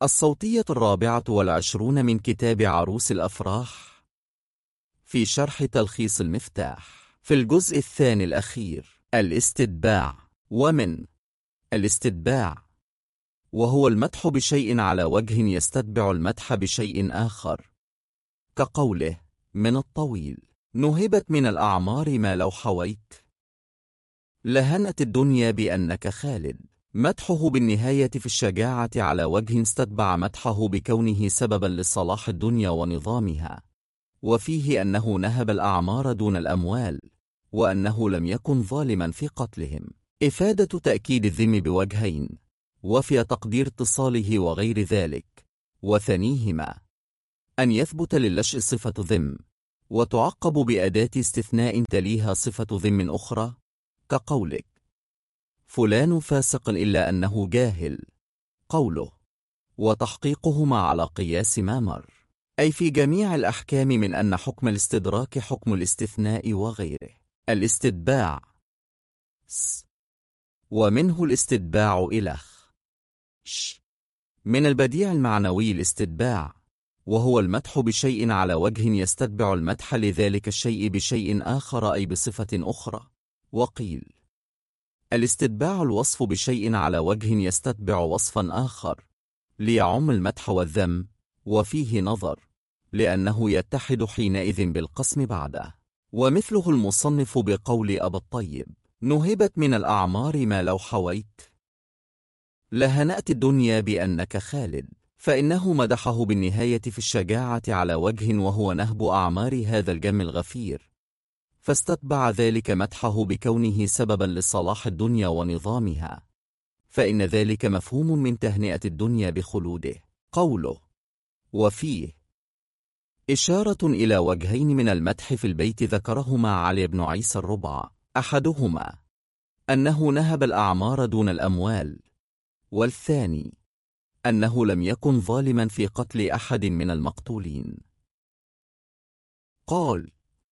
الصوتية 24 من كتاب عروس الأفراح في شرح تلخيص المفتاح في الجزء الثاني الأخير. الاستتباع. ومن الاستتباع وهو المدح بشيء على وجه يستتبع المدح بشيء آخر، كقوله من الطويل نهبت من الأعمار ما لو حويت، لهنت الدنيا بأنك خالد. مدحه بالنهاية في الشجاعة على وجه استتبع مدحه بكونه سببا لصلاح الدنيا ونظامها، وفيه أنه نهب الأعمار دون الأموال، وأنه لم يكن ظالما في قتلهم. إفادة تأكيد الذم بوجهين، وفي تقدير اتصاله وغير ذلك. وثنيهما أن يثبت للشء صفة ذم، وتعقب بأداة استثناء تليها صفة ذم أخرى، كقولك فلان فاسق إلا أنه جاهل، قوله وتحقيقهما على قياس ما مر، أي في جميع الأحكام من أن حكم الاستدراك حكم الاستثناء وغيره. الاستتباع ومنه الاستتباع إلخ من البديع المعنوي الاستتباع، وهو المدح بشيء على وجه يستتبع المدح لذلك الشيء بشيء آخر أي بصفة أخرى. وقيل الاستتباع الوصف بشيء على وجه يستتبع وصفا آخر ليعم المدح والذم، وفيه نظر لأنه يتحد حينئذ بالقسم بعده. ومثله المصنف بقول أبا الطيب نهبت من الأعمار ما لو حويت، لهنأت الدنيا بأنك خالد، فإنه مدحه بالنهاية في الشجاعة على وجه وهو نهب أعمار هذا الجم الغفير، فاستتبع ذلك مدحه بكونه سببا لصلاح الدنيا ونظامها، فإن ذلك مفهوم من تهنئة الدنيا بخلوده. قوله وفيه إشارة إلى وجهين من المدح في البيت ذكرهما علي بن عيسى الربع، أحدهما أنه نهب الأعمار دون الأموال، والثاني أنه لم يكن ظالما في قتل أحد من المقتولين. قال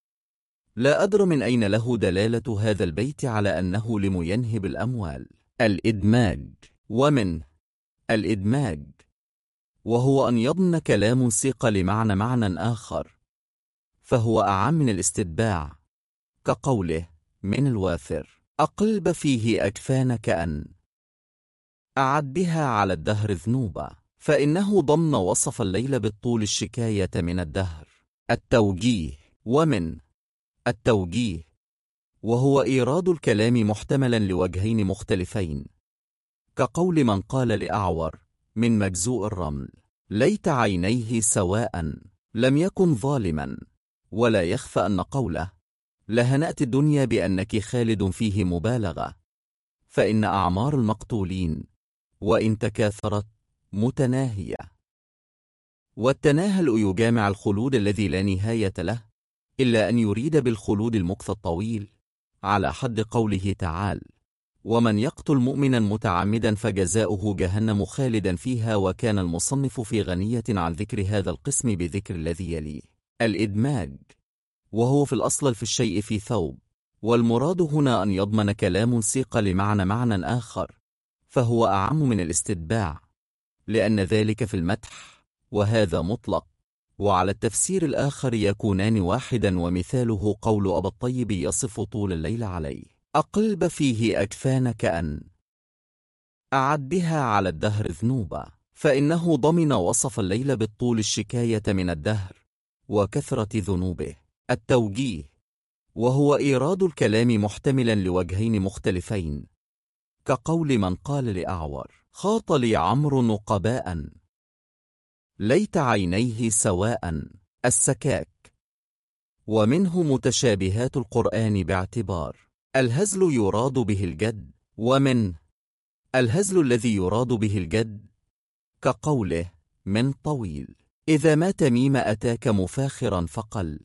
لا أدر من أين له دلالة هذا البيت على أنه لم ينهب الأموال. الإدماج. ومن الإدماج وهو أن يضمن كلام سيق معنى آخر، فهو أعم من الاستتباع، كقوله من الوافر أقلب فيه أكفان كأن أعد بها على الدهر ذنوبا، فإنه ضمن وصف الليل بالطول الشكاية من الدهر. التوجيه. ومن التوجيه وهو إيراد الكلام محتملا لوجهين مختلفين، كقول من قال لأعور من مجزوء الرمل ليت عينيه سواء لم يكن ظالما، ولا يخفى أن قوله لهنأت الدنيا بأنك خالد فيه مبالغة، فإن أعمار المقتولين وإن تكاثرت متناهية، والتناهل يجامع الخلود الذي لا نهاية له، إلا أن يريد بالخلود المكث الطويل، على حد قوله تعالى ومن يقتل مؤمنا متعمدا فجزاؤه جهنم خالدا فيها. وكان المصنف في غنية عن ذكر هذا القسم بذكر الذي يليه. الإدماج وهو في الأصل في الشيء في ثوب، والمراد هنا أن يضمن كلام سيق معنى آخر، فهو أعم من الاستتباع، لأن ذلك في المدح وهذا مطلق، وعلى التفسير الآخر يكونان واحدا. ومثاله قول أبا الطيب يصف طول الليل عليه أقلب فيه أكفان كأن أعد بها على الدهر ذنوبا، فإنه ضمن وصف الليل بالطول الشكاية من الدهر وكثرة ذنوبه. التوجيه وهو إيراد الكلام محتملا لوجهين مختلفين، كقول من قال لأعور خاط لي عمرو نقباء ليت عينيه سواء. السكاك. ومنه متشابهات القرآن باعتبار الهزل يراد به الجد، ومن الهزل الذي يراد به الجد، كقوله من طويل إذا ما تميم أتاك مفاخرا فقل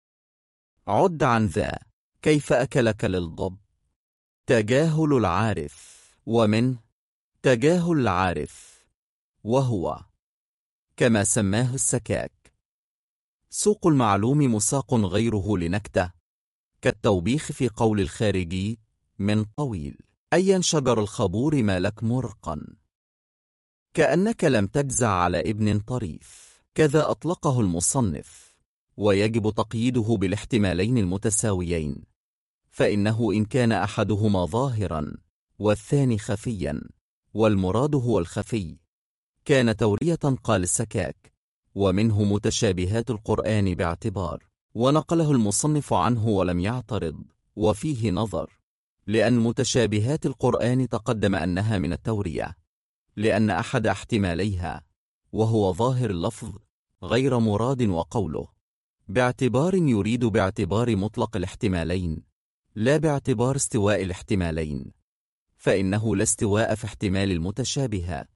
عد عن ذا كيف أكلك للضب. تجاهل العارف. ومن تجاهل العارف وهو كما سماه السكاك سوق المعلوم مساق غيره لنكته، كالتوبيخ في قول الخارجي من طويل أي شجر الخبور ما لك مرقا. كأنك لم تجزع على ابن طريف. كذا أطلقه المصنف، ويجب تقييده بالاحتمالين المتساويين، فإنه إن كان أحدهما ظاهرا والثاني خفيا، والمراد هو الخفي، كان تورية قال السكاك، ومنه متشابهات القرآن باعتبار. ونقله المصنف عنه ولم يعترض، وفيه نظر، لأن متشابهات القرآن تقدم أنها من التورية، لأن أحد احتماليها وهو ظاهر اللفظ غير مراد، وقوله باعتبار يريد باعتبار مطلق الاحتمالين لا باعتبار استواء الاحتمالين، فإنه لا استواء في احتمال المتشابهات.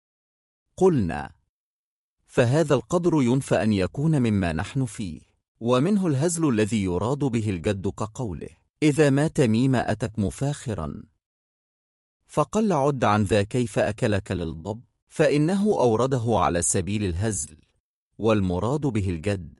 قلنا فهذا القدر ينفى أن يكون مما نحن فيه، ومنه الهزل الذي يراد به الجد كقوله إذا ما تميم أتك مفاخرا، فقل عد عن ذا كيف أكلك للضب، فإنه أورده على سبيل الهزل، والمراد به الجد.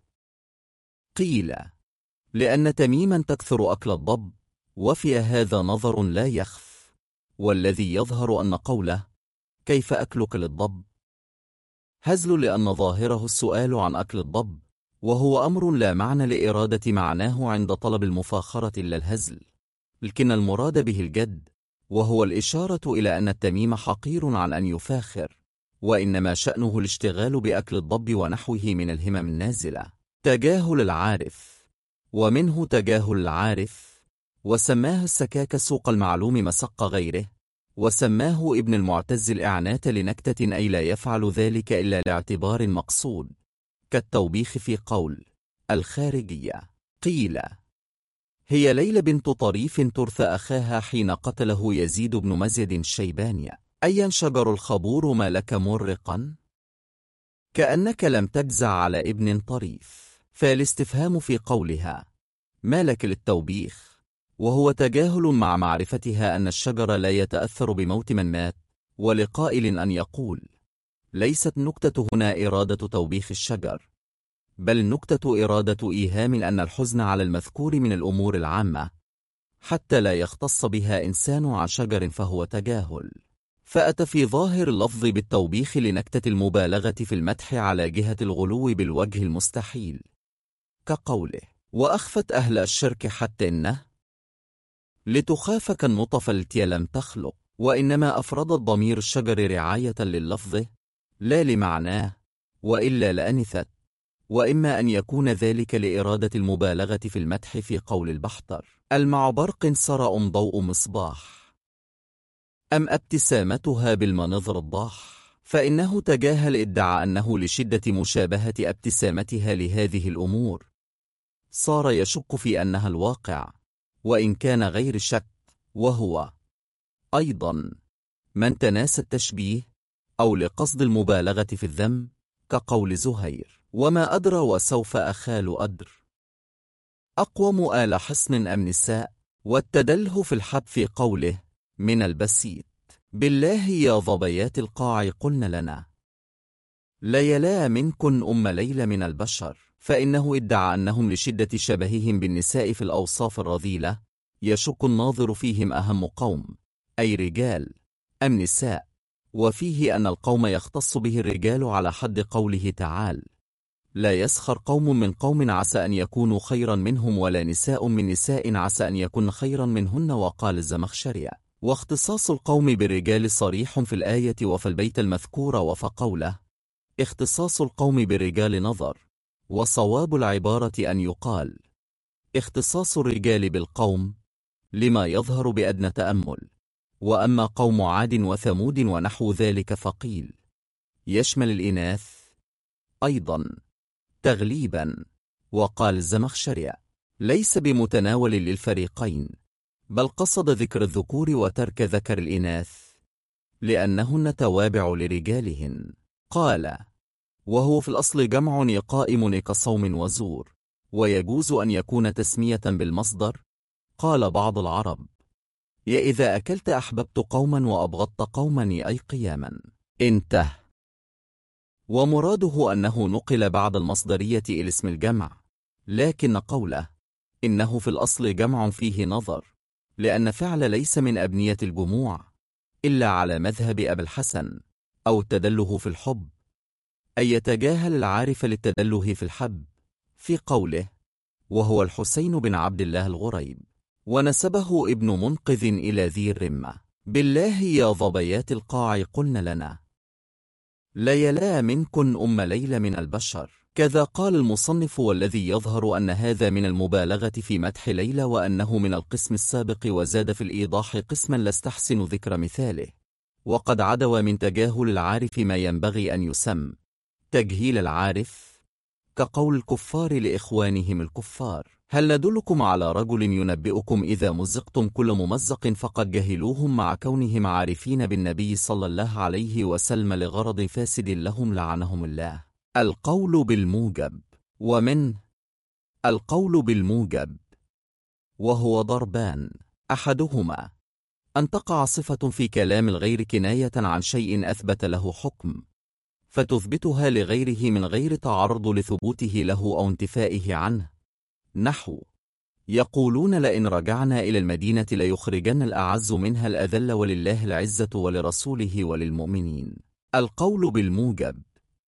قيل لأن تميما تكثر أكل الضب، وفي هذا نظر لا يخف، والذي يظهر أن قوله كيف أكلك للضب هزل، لأن ظاهره السؤال عن أكل الضب، وهو أمر لا معنى لإرادة معناه عند طلب المفاخرة إلا الهزل، لكن المراد به الجد، وهو الإشارة إلى أن التميم حقير عن أن يفاخر، وإنما شأنه الاشتغال بأكل الضب ونحوه من الهمم النازلة. تجاهل العارف، ومنه تجاهل العارف، وسماه السكاك سوق المعلوم مسق غيره، وسماه ابن المعتز الإعنات لنكتة، أي لا يفعل ذلك إلا لاعتبار مقصود، كالتوبيخ في قول الخارجية. قيل هي ليلى بنت طريف ترثى أخاها حين قتله يزيد بن مزيد الشيباني، أي ينشجر الخبور ما لك مرقا، كأنك لم تجزع على ابن طريف، فالاستفهام في قولها ما لك للتوبيخ، وهو تجاهل مع معرفتها أن الشجر لا يتأثر بموت من مات، ولقائل أن يقول ليست نكتة هنا إرادة توبيخ الشجر، بل نكتة إرادة إيهام أن الحزن على المذكور من الأمور العامة، حتى لا يختص بها إنسان عن شجر فهو تجاهل، فأتى في ظاهر اللفظ بالتوبيخ لنكتة المبالغة في المدح على جهة الغلو بالوجه المستحيل، كقوله وأخفت أهل الشرك حتى إنه لتخاف كالنطف التي لم تخلق، وإنما أفرد الضمير الشجر رعاية لللفظ لا لمعناه، وإلا لأنثت، وإما أن يكون ذلك لإرادة المبالغة في المدح في قول البحتر المع برق سرأ ضوء مصباح، أم ابتسامتها بالمنظر الضاح، فإنه تجاهل ادعى أنه لشدة مشابهة ابتسامتها لهذه الأمور صار يشك في أنها الواقع، وإن كان غير شك، وهو أيضا من تناسى التشبيه أو لقصد المبالغة في الذم، كقول زهير وما أدرى وسوف أخال أدر، أقوم آل حصن أم نساء، والتدله في الحب في قوله من البسيط بالله يا ظبيات القاع قلن لنا ليلا منكن أم ليلى من البشر، فإنه ادعى أنهم لشدة شبههم بالنساء في الأوصاف الرذيلة يشك الناظر فيهم أهم قوم، أي رجال أم نساء، وفيه أن القوم يختص به الرجال على حد قوله تعالى لا يسخر قوم من قوم عسى أن يكونوا خيرا منهم، ولا نساء من نساء عسى أن يكون خيرا منهن. وقال الزمخشري واختصاص القوم بالرجال صريح في الآية وفي البيت المذكور، وفي قوله اختصاص القوم بالرجال نظر، وصواب العبارة أن يقال اختصاص الرجال بالقوم لما يظهر بأدنى تأمل، وأما قوم عاد وثمود ونحو ذلك فقيل يشمل الإناث أيضا تغليبا. وقال الزمخشري ليس بمتناول للفريقين، بل قصد ذكر الذكور وترك ذكر الإناث لأنهن توابع لرجالهن. قال وهو في الأصل جمع يقائم كصوم وزور، ويجوز أن يكون تسمية بالمصدر. قال بعض العرب يا إذا أكلت أحببت قوما وأبغضت قوما أي قياما. انتهى. ومراده أنه نقل بعد المصدرية إلى اسم الجمع، لكن قوله إنه في الأصل جمع فيه نظر، لأن فعل ليس من أبنية الجموع إلا على مذهب أبي الحسن، أو التدله في الحب، أي يتجاهل العارف للتدله في الحب، في قوله: وهو الحسين بن عبد الله الغريب، ونسبه ابن منقذ إلى ذي الرمة: بالله يا ظبيات القاع قلن لنا ليلا منكن أم ليلى من البشر. كذا قال المصنف: والذي يظهر أن هذا من المبالغة في مدح ليلى، وأنه من القسم السابق، وزاد في الإيضاح قسما لا استحسن ذكر مثاله، وقد عدوى من تجاهل العارف ما ينبغي أن يسم تجهيل العارف، كقول الكفار لإخوانهم الكفار: هل ندلكم على رجل ينبئكم إذا مزقتم كل ممزق، فقد جهلوهم مع كونهم عارفين بالنبي صلى الله عليه وسلم لغرض فاسد لهم لعنهم الله. القول بالموجب. ومن القول بالموجب وهو ضربان: أحدهما أن تقع صفة في كلام الغير كناية عن شيء أثبت له حكم، فتثبتها لغيره من غير تعرض لثبوته له أو انتفائه عنه، نحو: يقولون لئن رجعنا إلى المدينة ليخرجن الأعز منها الأذل ولله العزة ولرسوله وللمؤمنين. القول بالموجب.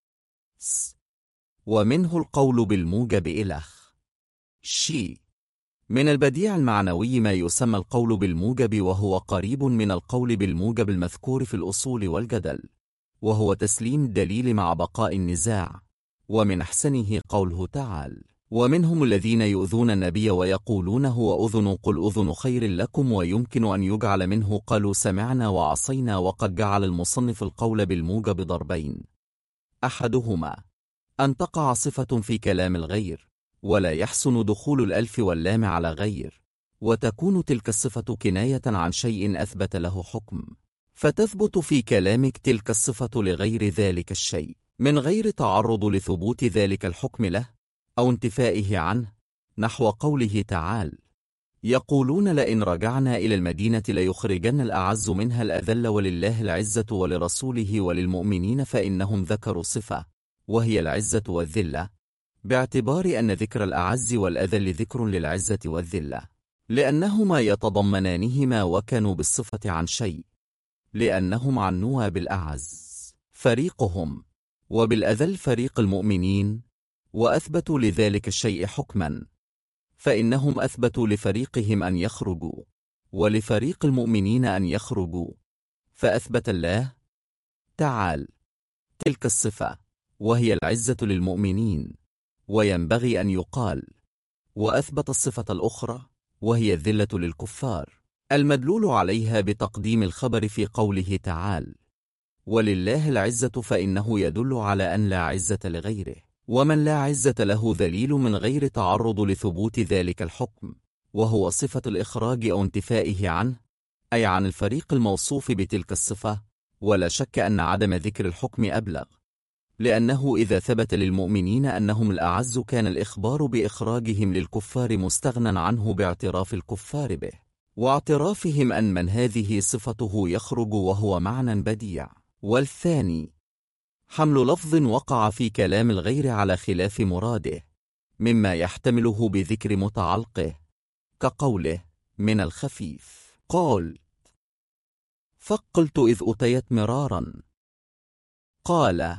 ومنه القول بالموجب إلخ. من البديع المعنوي ما يسمى القول بالموجب، وهو قريب من القول بالموجب المذكور في الأصول والجدل، وهو تسليم الدليل مع بقاء النزاع. ومن أحسنه قوله تعالى: ومنهم الذين يؤذون النبي ويقولون هو أذن، قل أذن خير لكم، ويمكن أن يجعل منه قالوا سمعنا وعصينا. وقد جعل المصنف القول بالموجب ضربين: أحدهما أن تقع صفة في كلام الغير، ولا يحسن دخول الألف واللام على غير، وتكون تلك الصفة كناية عن شيء أثبت له حكم، فتثبت في كلامك تلك الصفة لغير ذلك الشيء من غير تعرض لثبوت ذلك الحكم له أو انتفائه عنه، نحو قوله تعالى: يقولون لئن رجعنا إلى المدينة ليخرجن الأعز منها الأذل ولله العزة ولرسوله وللمؤمنين، فإنهم ذكروا صفة وهي العزة والذلة، باعتبار أن ذكر الأعز والأذل ذكر للعزة والذلة، لأنهما يتضمنانهما، وكانوا بالصفة عن شيء لأنهم عنوا بالأعز فريقهم، وبالأذل فريق المؤمنين، وأثبتوا لذلك الشيء حكما، فإنهم أثبتوا لفريقهم أن يخرجوا، ولفريق المؤمنين أن يخرجوا، فأثبت الله تعالى تلك الصفة وهي العزة للمؤمنين، وينبغي أن يقال وأثبت الصفة الأخرى وهي الذلة للكفار، المدلول عليها بتقديم الخبر في قوله تعالى: ولله العزة، فإنه يدل على أن لا عزة لغيره، ومن لا عزة له ذليل من غير تعرض لثبوت ذلك الحكم، وهو صفة الإخراج أو انتفائه عنه، أي عن الفريق الموصوف بتلك الصفة. ولا شك أن عدم ذكر الحكم أبلغ، لأنه إذا ثبت للمؤمنين أنهم الأعز كان الإخبار بإخراجهم للكفار مستغنى عنه باعتراف الكفار به، واعترافهم أن من هذه صفته يخرج، وهو معنى بديع. والثاني حمل لفظ وقع في كلام الغير على خلاف مراده، مما يحتمله بذكر متعلقه، كقوله: من الخفيف قال فقلت إذ أتيت مرارا، قال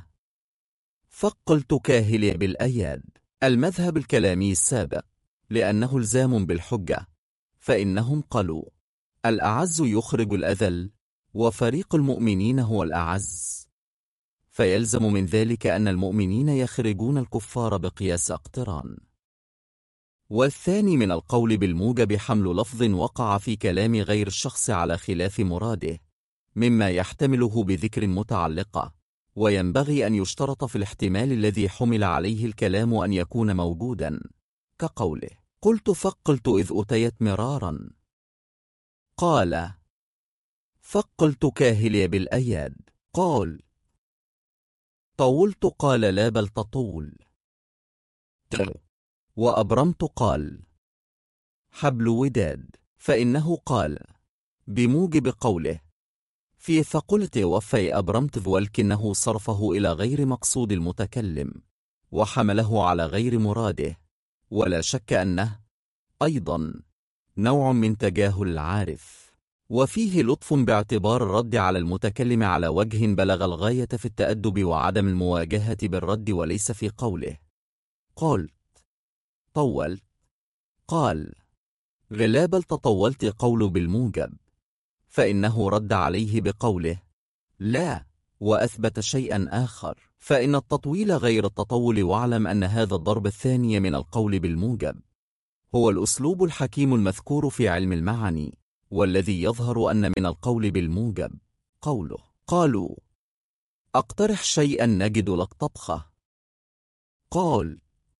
فقلت كاهلي بالأياد. المذهب الكلامي السابق، لأنه الزام بالحجة، فإنهم قالوا الأعز يخرج الأذل، وفريق المؤمنين هو الأعز، فيلزم من ذلك أن المؤمنين يخرجون الكفار بقياس اقتران. والثاني من القول بالموجب حمل لفظ وقع في كلام غير الشخص على خلاف مراده، مما يحتمله بذكر متعلقة، وينبغي أن يشترط في الاحتمال الذي حمل عليه الكلام أن يكون موجودا، كقوله: قلت فقلت إذ أتيت مرارا، قال فقلت كاهلي بالأياد، قال طولت، قال لا بل تطول، وأبرمت قال حبل وداد، فإنه قال بموجب قوله في ثقلت وفي أبرمت، ولكنه صرفه إلى غير مقصود المتكلم، وحمله على غير مراده. ولا شك أنه أيضا نوع من تجاهل العارف، وفيه لطف باعتبار الرد على المتكلم على وجه بلغ الغاية في التأدب وعدم المواجهة بالرد، وليس في قوله قلت طول قال غلاب تطولت قول بالموجب، فإنه رد عليه بقوله لا، وأثبت شيئا آخر، فإن التطويل غير التطول. واعلم أن هذا الضرب الثاني من القول بالموجب هو الأسلوب الحكيم المذكور في علم المعاني، والذي يظهر أن من القول بالموجب قوله قالوا أقترح شيئا نجد لك طبخة، قال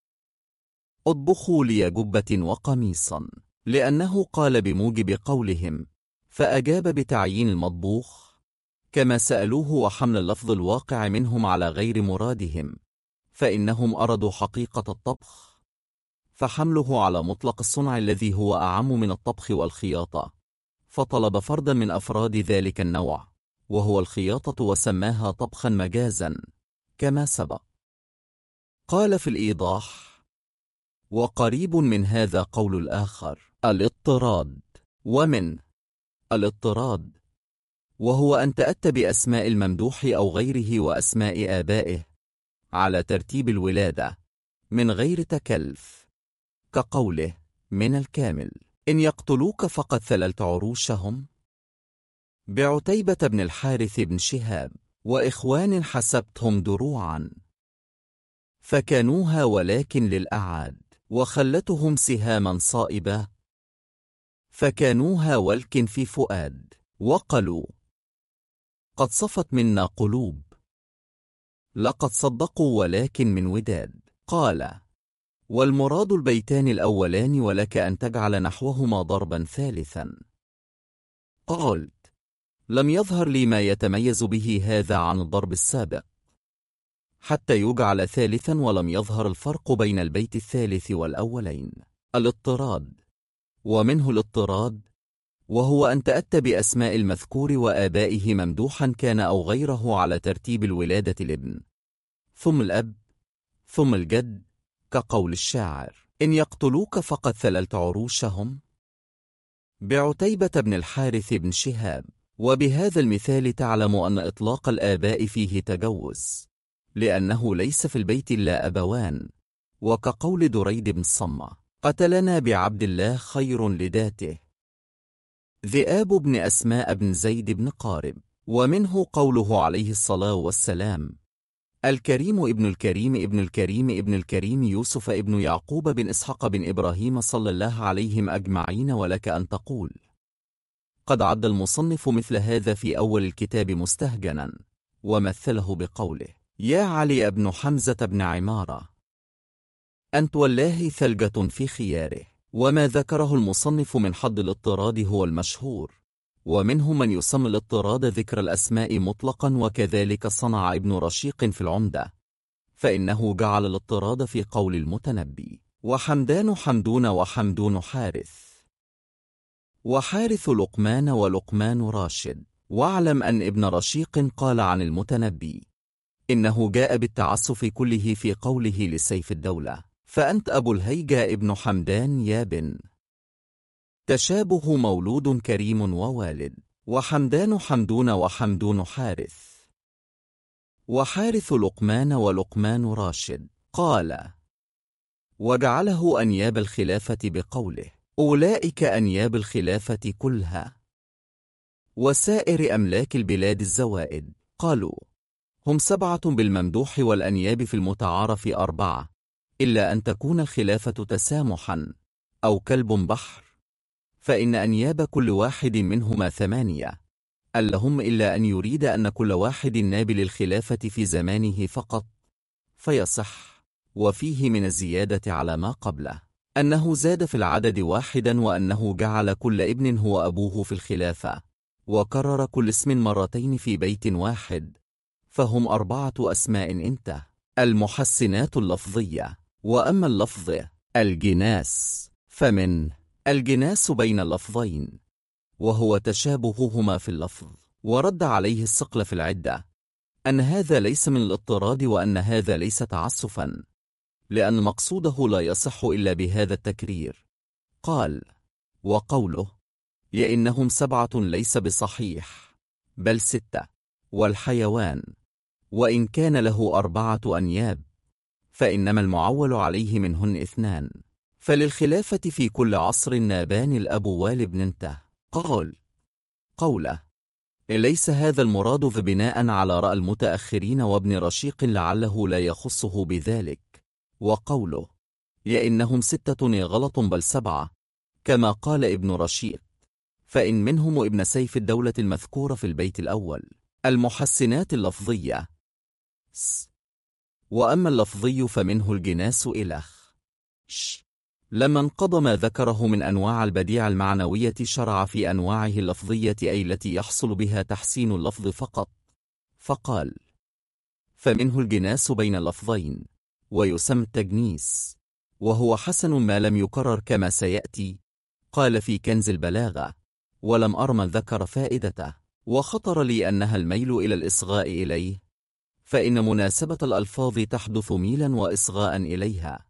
اطبخوا لي جبة وقميصا، لأنه قال بموجب قولهم، فأجاب بتعيين المطبوخ كما سألوه، وحمل اللفظ الواقع منهم على غير مرادهم، فإنهم أرادوا حقيقة الطبخ، فحمله على مطلق الصنع الذي هو أعم من الطبخ والخياطة، فطلب فردا من أفراد ذلك النوع وهو الخياطة، وسماها طبخا مجازا كما سبق. قال في الإيضاح وقريب من هذا قول الآخر الاضطراد، ومن الاضطراد وهو أن تأتى بأسماء الممدوح أو غيره وأسماء آبائه على ترتيب الولادة من غير تكلف، كقوله من الكامل إن يقتلوك فقد ثللت عروشهم، بعتيبة بن الحارث بن شهاب وإخوان حسبتهم دروعا فكانوها ولكن للأعاد، وخلتهم سهاما صائبة فكانوها ولكن في فؤاد، وقالوا قد صفت منا قلوب لقد صدقوا ولكن من وداد. قال والمراد البيتان الأولان ولك أن تجعل نحوهما ضربا ثالثا. قلت لم يظهر لي ما يتميز به هذا عن الضرب السابق حتى يجعل ثالثا، ولم يظهر الفرق بين البيت الثالث والأولين. الاضطراد، ومنه الاضطراد وهو أن تأتى بأسماء المذكور وآبائه ممدوحا كان أو غيره على ترتيب الولادة الابن ثم الأب ثم الجد، كقول الشاعر إن يقتلوك فقد ثللت عروشهم، بعتيبة بن الحارث بن شهاب. وبهذا المثال تعلم أن إطلاق الآباء فيه تجوز، لأنه ليس في البيت إلا أبوان، وكقول دريد بن صمة قتلنا بعبد الله خير لذاته، ذئاب بن أسماء بن زيد بن قارب. ومنه قوله عليه الصلاة والسلام الكريم ابن الكريم ابن الكريم ابن الكريم يوسف ابن يعقوب بن إسحاق بن إبراهيم صلى الله عليهم أجمعين. ولك أن تقول قد عد المصنف مثل هذا في أول الكتاب مستهجنا، ومثله بقوله يا علي ابن حمزة بن عمارة أنت والله ثلجة في خياره. وما ذكره المصنف من حد الاضطراد هو المشهور، ومنهم من يسمى الاضطراد ذكر الأسماء مطلقا، وكذلك صنع ابن رشيق في العمدة، فإنه جعل الاضطراد في قول المتنبي وحمدان حمدون وحمدون حارث وحارث لقمان ولقمان راشد. واعلم أن ابن رشيق قال عن المتنبي إنه جاء بالتعسف كله في قوله لسيف الدولة فأنت أبو الهيجا ابن حمدان يا بن، تشابه مولود كريم ووالد، وحمدان حمدون وحمدون حارث وحارث لقمان ولقمان راشد. قال وجعله أنياب الخلافة بقوله أولئك أنياب الخلافة كلها وسائر أملاك البلاد الزوائد. قالوا هم 7 بالممدوح والأنياب في المتعارف 4، إلا أن تكون الخلافة تسامحا أو كلب بحر، فإن أنياب كل واحد منهما 8 اللهم إلا أن يريد أن كل واحد ناب للخلافة في زمانه فقط فيصح. وفيه من الزيادة على ما قبله أنه زاد في العدد 1، وأنه جعل كل ابن هو أبوه في الخلافة، وكرر كل اسم مرتين في بيت واحد، فهم 4 أسماء انتهى. المحسنات اللفظية. وأما اللفظ الجناس فمن الجناس بين اللفظين، وهو تشابههما في اللفظ. ورد عليه الصقل في العدة أن هذا ليس من الاضطراد، وأن هذا ليس تعسفا، لأن مقصوده لا يصح إلا بهذا التكرير. قال وقوله يئنهم 7 ليس بصحيح، بل 6. والحيوان وإن كان له 4 أنياب، فإنما المعول عليه منهن 2. فللخلافة في كل عصر نابان الأب والابن. انتهى. قوله ليس هذا المراد بناء على رأي المتأخرين وابن رشيق لعله لا يخصه بذلك. وقوله يئنهم 6 غلط بل 7 كما قال ابن رشيق، فإن منهم ابن سيف الدولة المذكور في البيت الأول. المحسنات اللفظية. وأما اللفظي فمنه الجناس إلخ. لما انقضى ما ذكره من أنواع البديع المعنوية شرع في أنواعه اللفظية أي التي يحصل بها تحسين اللفظ فقط، فقال فمنه الجناس بين اللفظين، ويسمى التجنيس، وهو حسن ما لم يكرر كما سيأتي. قال في كنز البلاغة ولم أر من ذكر فائدته، وخطر لي أنها الميل إلى الإصغاء إليه، فإن مناسبة الألفاظ تحدث ميلا وإصغاء إليها،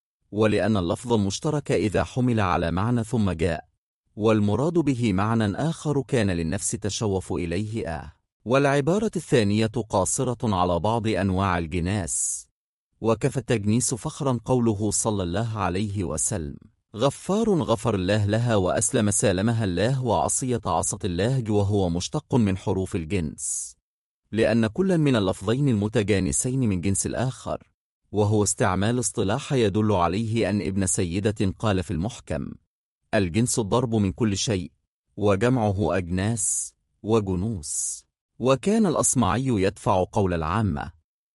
ولأن اللفظ المشترك إذا حمل على معنى ثم جاء والمراد به معنى آخر كان للنفس تشوف إليه. والعبارة الثانية قاصرة على بعض أنواع الجناس، وكفى التجنيس فخرا قوله صلى الله عليه وسلم غفار غفر الله لها وأسلم سالمها الله وعصية عصت الله، وهو مشتق من حروف الجنس، لأن كل من اللفظين المتجانسين من جنس الآخر، وهو استعمال اصطلاح يدل عليه أن ابن سيدة قال في المحكم الجنس الضرب من كل شيء، وجمعه أجناس وجنوس. وكان الأصمعي يدفع قول العامة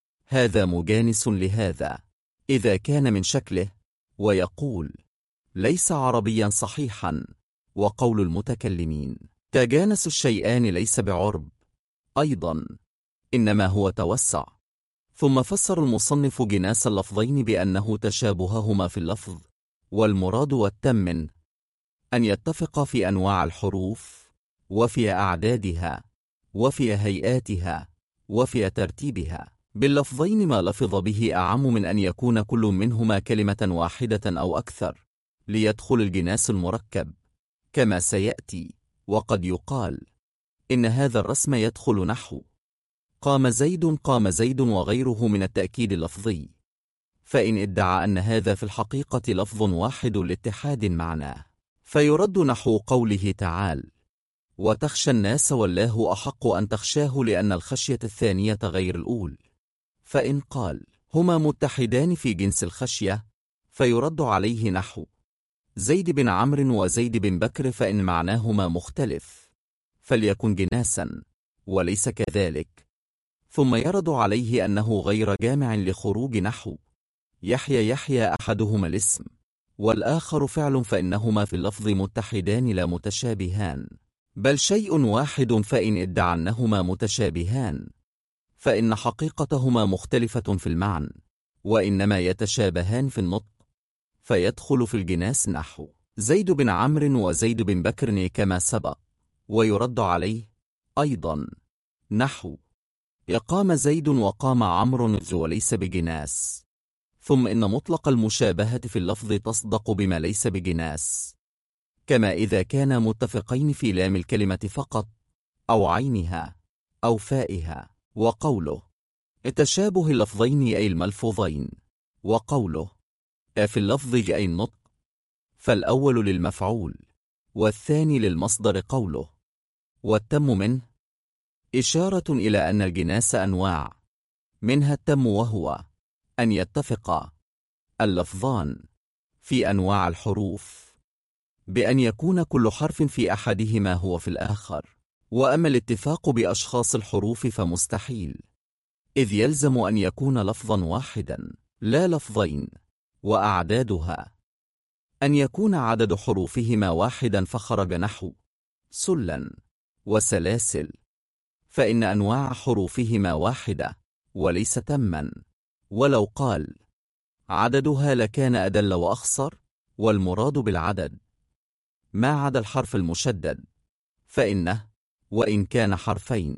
هذا مجانس لهذا إذا كان من شكله، ويقول ليس عربيا صحيحا. وقول المتكلمين تجانس الشيئان ليس بعرب أيضا، إنما هو توسع. ثم فسر المصنف جناس اللفظين بأنه تشابههما في اللفظ، والمراد والتم أن يتفق في أنواع الحروف وفي أعدادها وفي هيئاتها وفي ترتيبها. باللفظين ما لفظ به أعم من أن يكون كل منهما كلمة واحدة أو أكثر ليدخل الجناس المركب كما سيأتي. وقد يقال إن هذا الرسم يدخل نحو قام زيد قام زيد وغيره من التأكيد اللفظي، فإن ادعى أن هذا في الحقيقة لفظ واحد لاتحاد معناه فيرد نحو قوله تعالى وتخشى الناس والله أحق أن تخشاه، لأن الخشية الثانية غير الأول. فإن قال هما متحدان في جنس الخشية فيرد عليه نحو زيد بن عمرو وزيد بن بكر، فإن معناهما مختلف فليكن جناسا وليس كذلك. ثم يرد عليه أنه غير جامع لخروج نحو يحيى يحيى أحدهما الاسم والآخر فعل، فإنهما في اللفظ متحدان لا متشابهان بل شيء واحد. فإن ادعى أنهما متشابهان فإن حقيقتهما مختلفة في المعنى، وإنما يتشابهان في النطق، فيدخل في الجناس نحو زيد بن عمرو وزيد بن بكر كما سبق. ويرد عليه أيضا نحو يقام زيد وقام عمرو وليس بجناس. ثم إن مطلق المشابهة في اللفظ تصدق بما ليس بجناس، كما إذا كانا متفقين في لام الكلمة فقط أو عينها أو فائها. وقوله تشابه اللفظين أي الملفوظين، وقوله في اللفظ أي النطق، فالأول للمفعول والثاني للمصدر. قوله والتم منه إشارة إلى أن الجناس أنواع، منها التم وهو أن يتفق اللفظان في أنواع الحروف بأن يكون كل حرف في أحدهما هو في الآخر. وأما الاتفاق بأشخاص الحروف فمستحيل، إذ يلزم أن يكون لفظا واحدا لا لفظين. وأعدادها أن يكون عدد حروفهما واحدا، فخرج نحو سلا وسلاسل، فإن أنواع حروفهما واحدة وليس تما. ولو قال عددها لكان أدل وأخصر، والمراد بالعدد ما عدا الحرف المشدد، فإنه وإن كان حرفين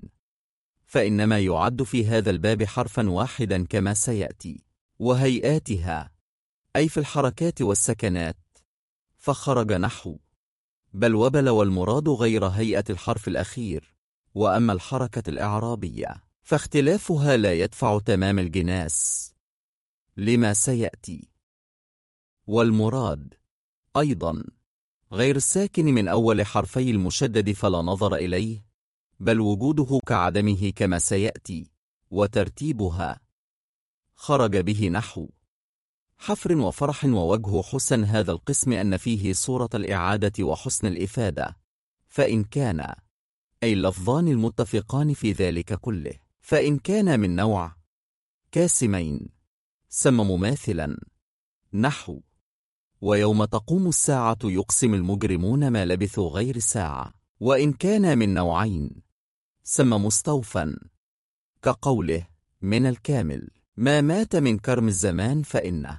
فإنما يعد في هذا الباب حرفا واحدا كما سيأتي. وهيئاتها أي في الحركات والسكنات، فخرج نحو بل وبل والمراد غير هيئة الحرف الأخير. وأما الحركة الإعرابية فاختلافها لا يدفع تمام الجناس لما سيأتي. والمراد أيضا غير الساكن من أول حرفي المشدد فلا نظر إليه، بل وجوده كعدمه كما سيأتي. وترتيبها خرج به نحو حفر وفرح ووجه حسن هذا القسم أن فيه صورة الإعادة وحسن الإفادة، فإن كان أي اللفظان المتفقان في ذلك كله. فإن كان من نوع كاسمين سمى مماثلا نحو ويوم تقوم الساعة يقسم المجرمون ما لبثوا غير ساعة. وإن كان من نوعين سمى مستوفا كقوله من الكامل ما مات من كرم الزمان فإنه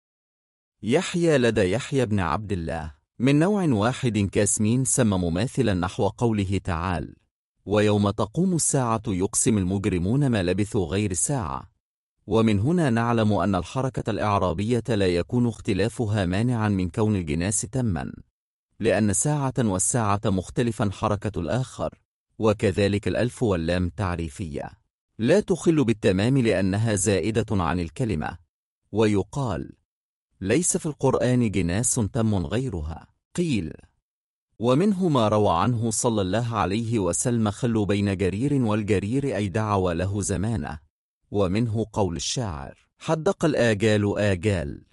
يحيى لدى يحيى بن عبد الله. من نوع واحد كاسمين سمى مماثلا نحو قوله تعالى ويوم تقوم الساعة يقسم المجرمون ما لبثوا غير ساعة. ومن هنا نعلم أن الحركة الإعرابية لا يكون اختلافها مانعا من كون الجناس تما، لأن ساعة والساعة مختلفا حركة الآخر. وكذلك الألف واللام تعريفية لا تخل بالتمام لأنها زائدة عن الكلمة. ويقال ليس في القرآن جناس تم غيرها. قيل ومنه ما روى عنه صلى الله عليه وسلم خلوا بين جرير والجرير أي دعوا له زمانه. ومنه قول الشاعر حدق الآجال آجال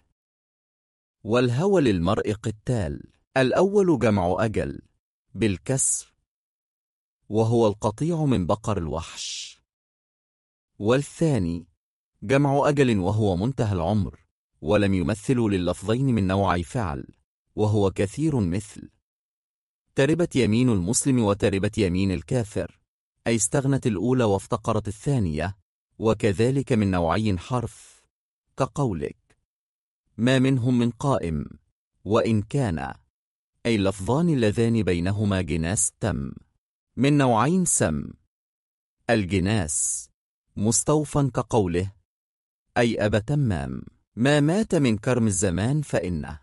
والهوى للمرء قتال. الأول جمع أجل بالكسر وهو القطيع من بقر الوحش، والثاني جمع أجل وهو منتهى العمر، ولم يمثلوا لللفظين من نوع فعل وهو كثير مثل تربت يمين المسلم وتربت يمين الكافر، أي استغنت الأولى وافتقرت الثانية. وكذلك من نوعي حرف كقولك ما منهم من قائم، وإن كان أي اللفظان اللذان بينهما جناس تم. من نوعين سم الجناس مستوفا كقوله أي أبا تمام ما مات من كرم الزمان فإنه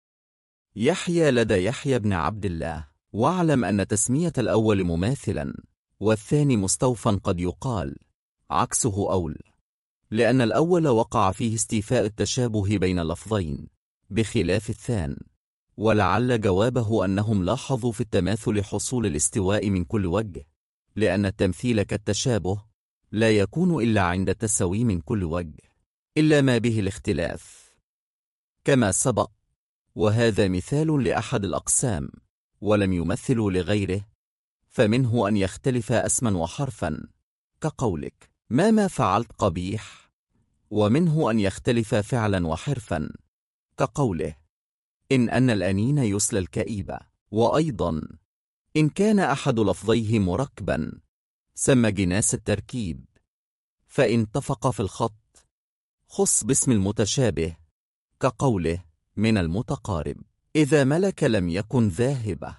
يحيى لدى يحيى بن عبد الله. واعلم أن تسمية الأول مماثلا والثاني مستوفا قد يقال عكسه أول، لأن الأول وقع فيه استيفاء التشابه بين اللفظين بخلاف الثاني. ولعل جوابه أنهم لاحظوا في التماثل حصول الاستواء من كل وجه، لأن التمثيل كالتشابه لا يكون إلا عند التساوي من كل وجه إلا ما به الاختلاف كما سبق. وهذا مثال لأحد الأقسام ولم يمثلوا لغيره، فمنه أن يختلف اسما وحرفا كقولك ما فعلت قبيح، ومنه أن يختلف فعلا وحرفا كقوله إن الأنين يسلى الكئيبة. وأيضا إن كان أحد لفظيه مركبا سمى جناس التركيب، فإن اتفق في الخط خص باسم المتشابه كقوله من المتقارب إذا ملك لم يكن ذاهبة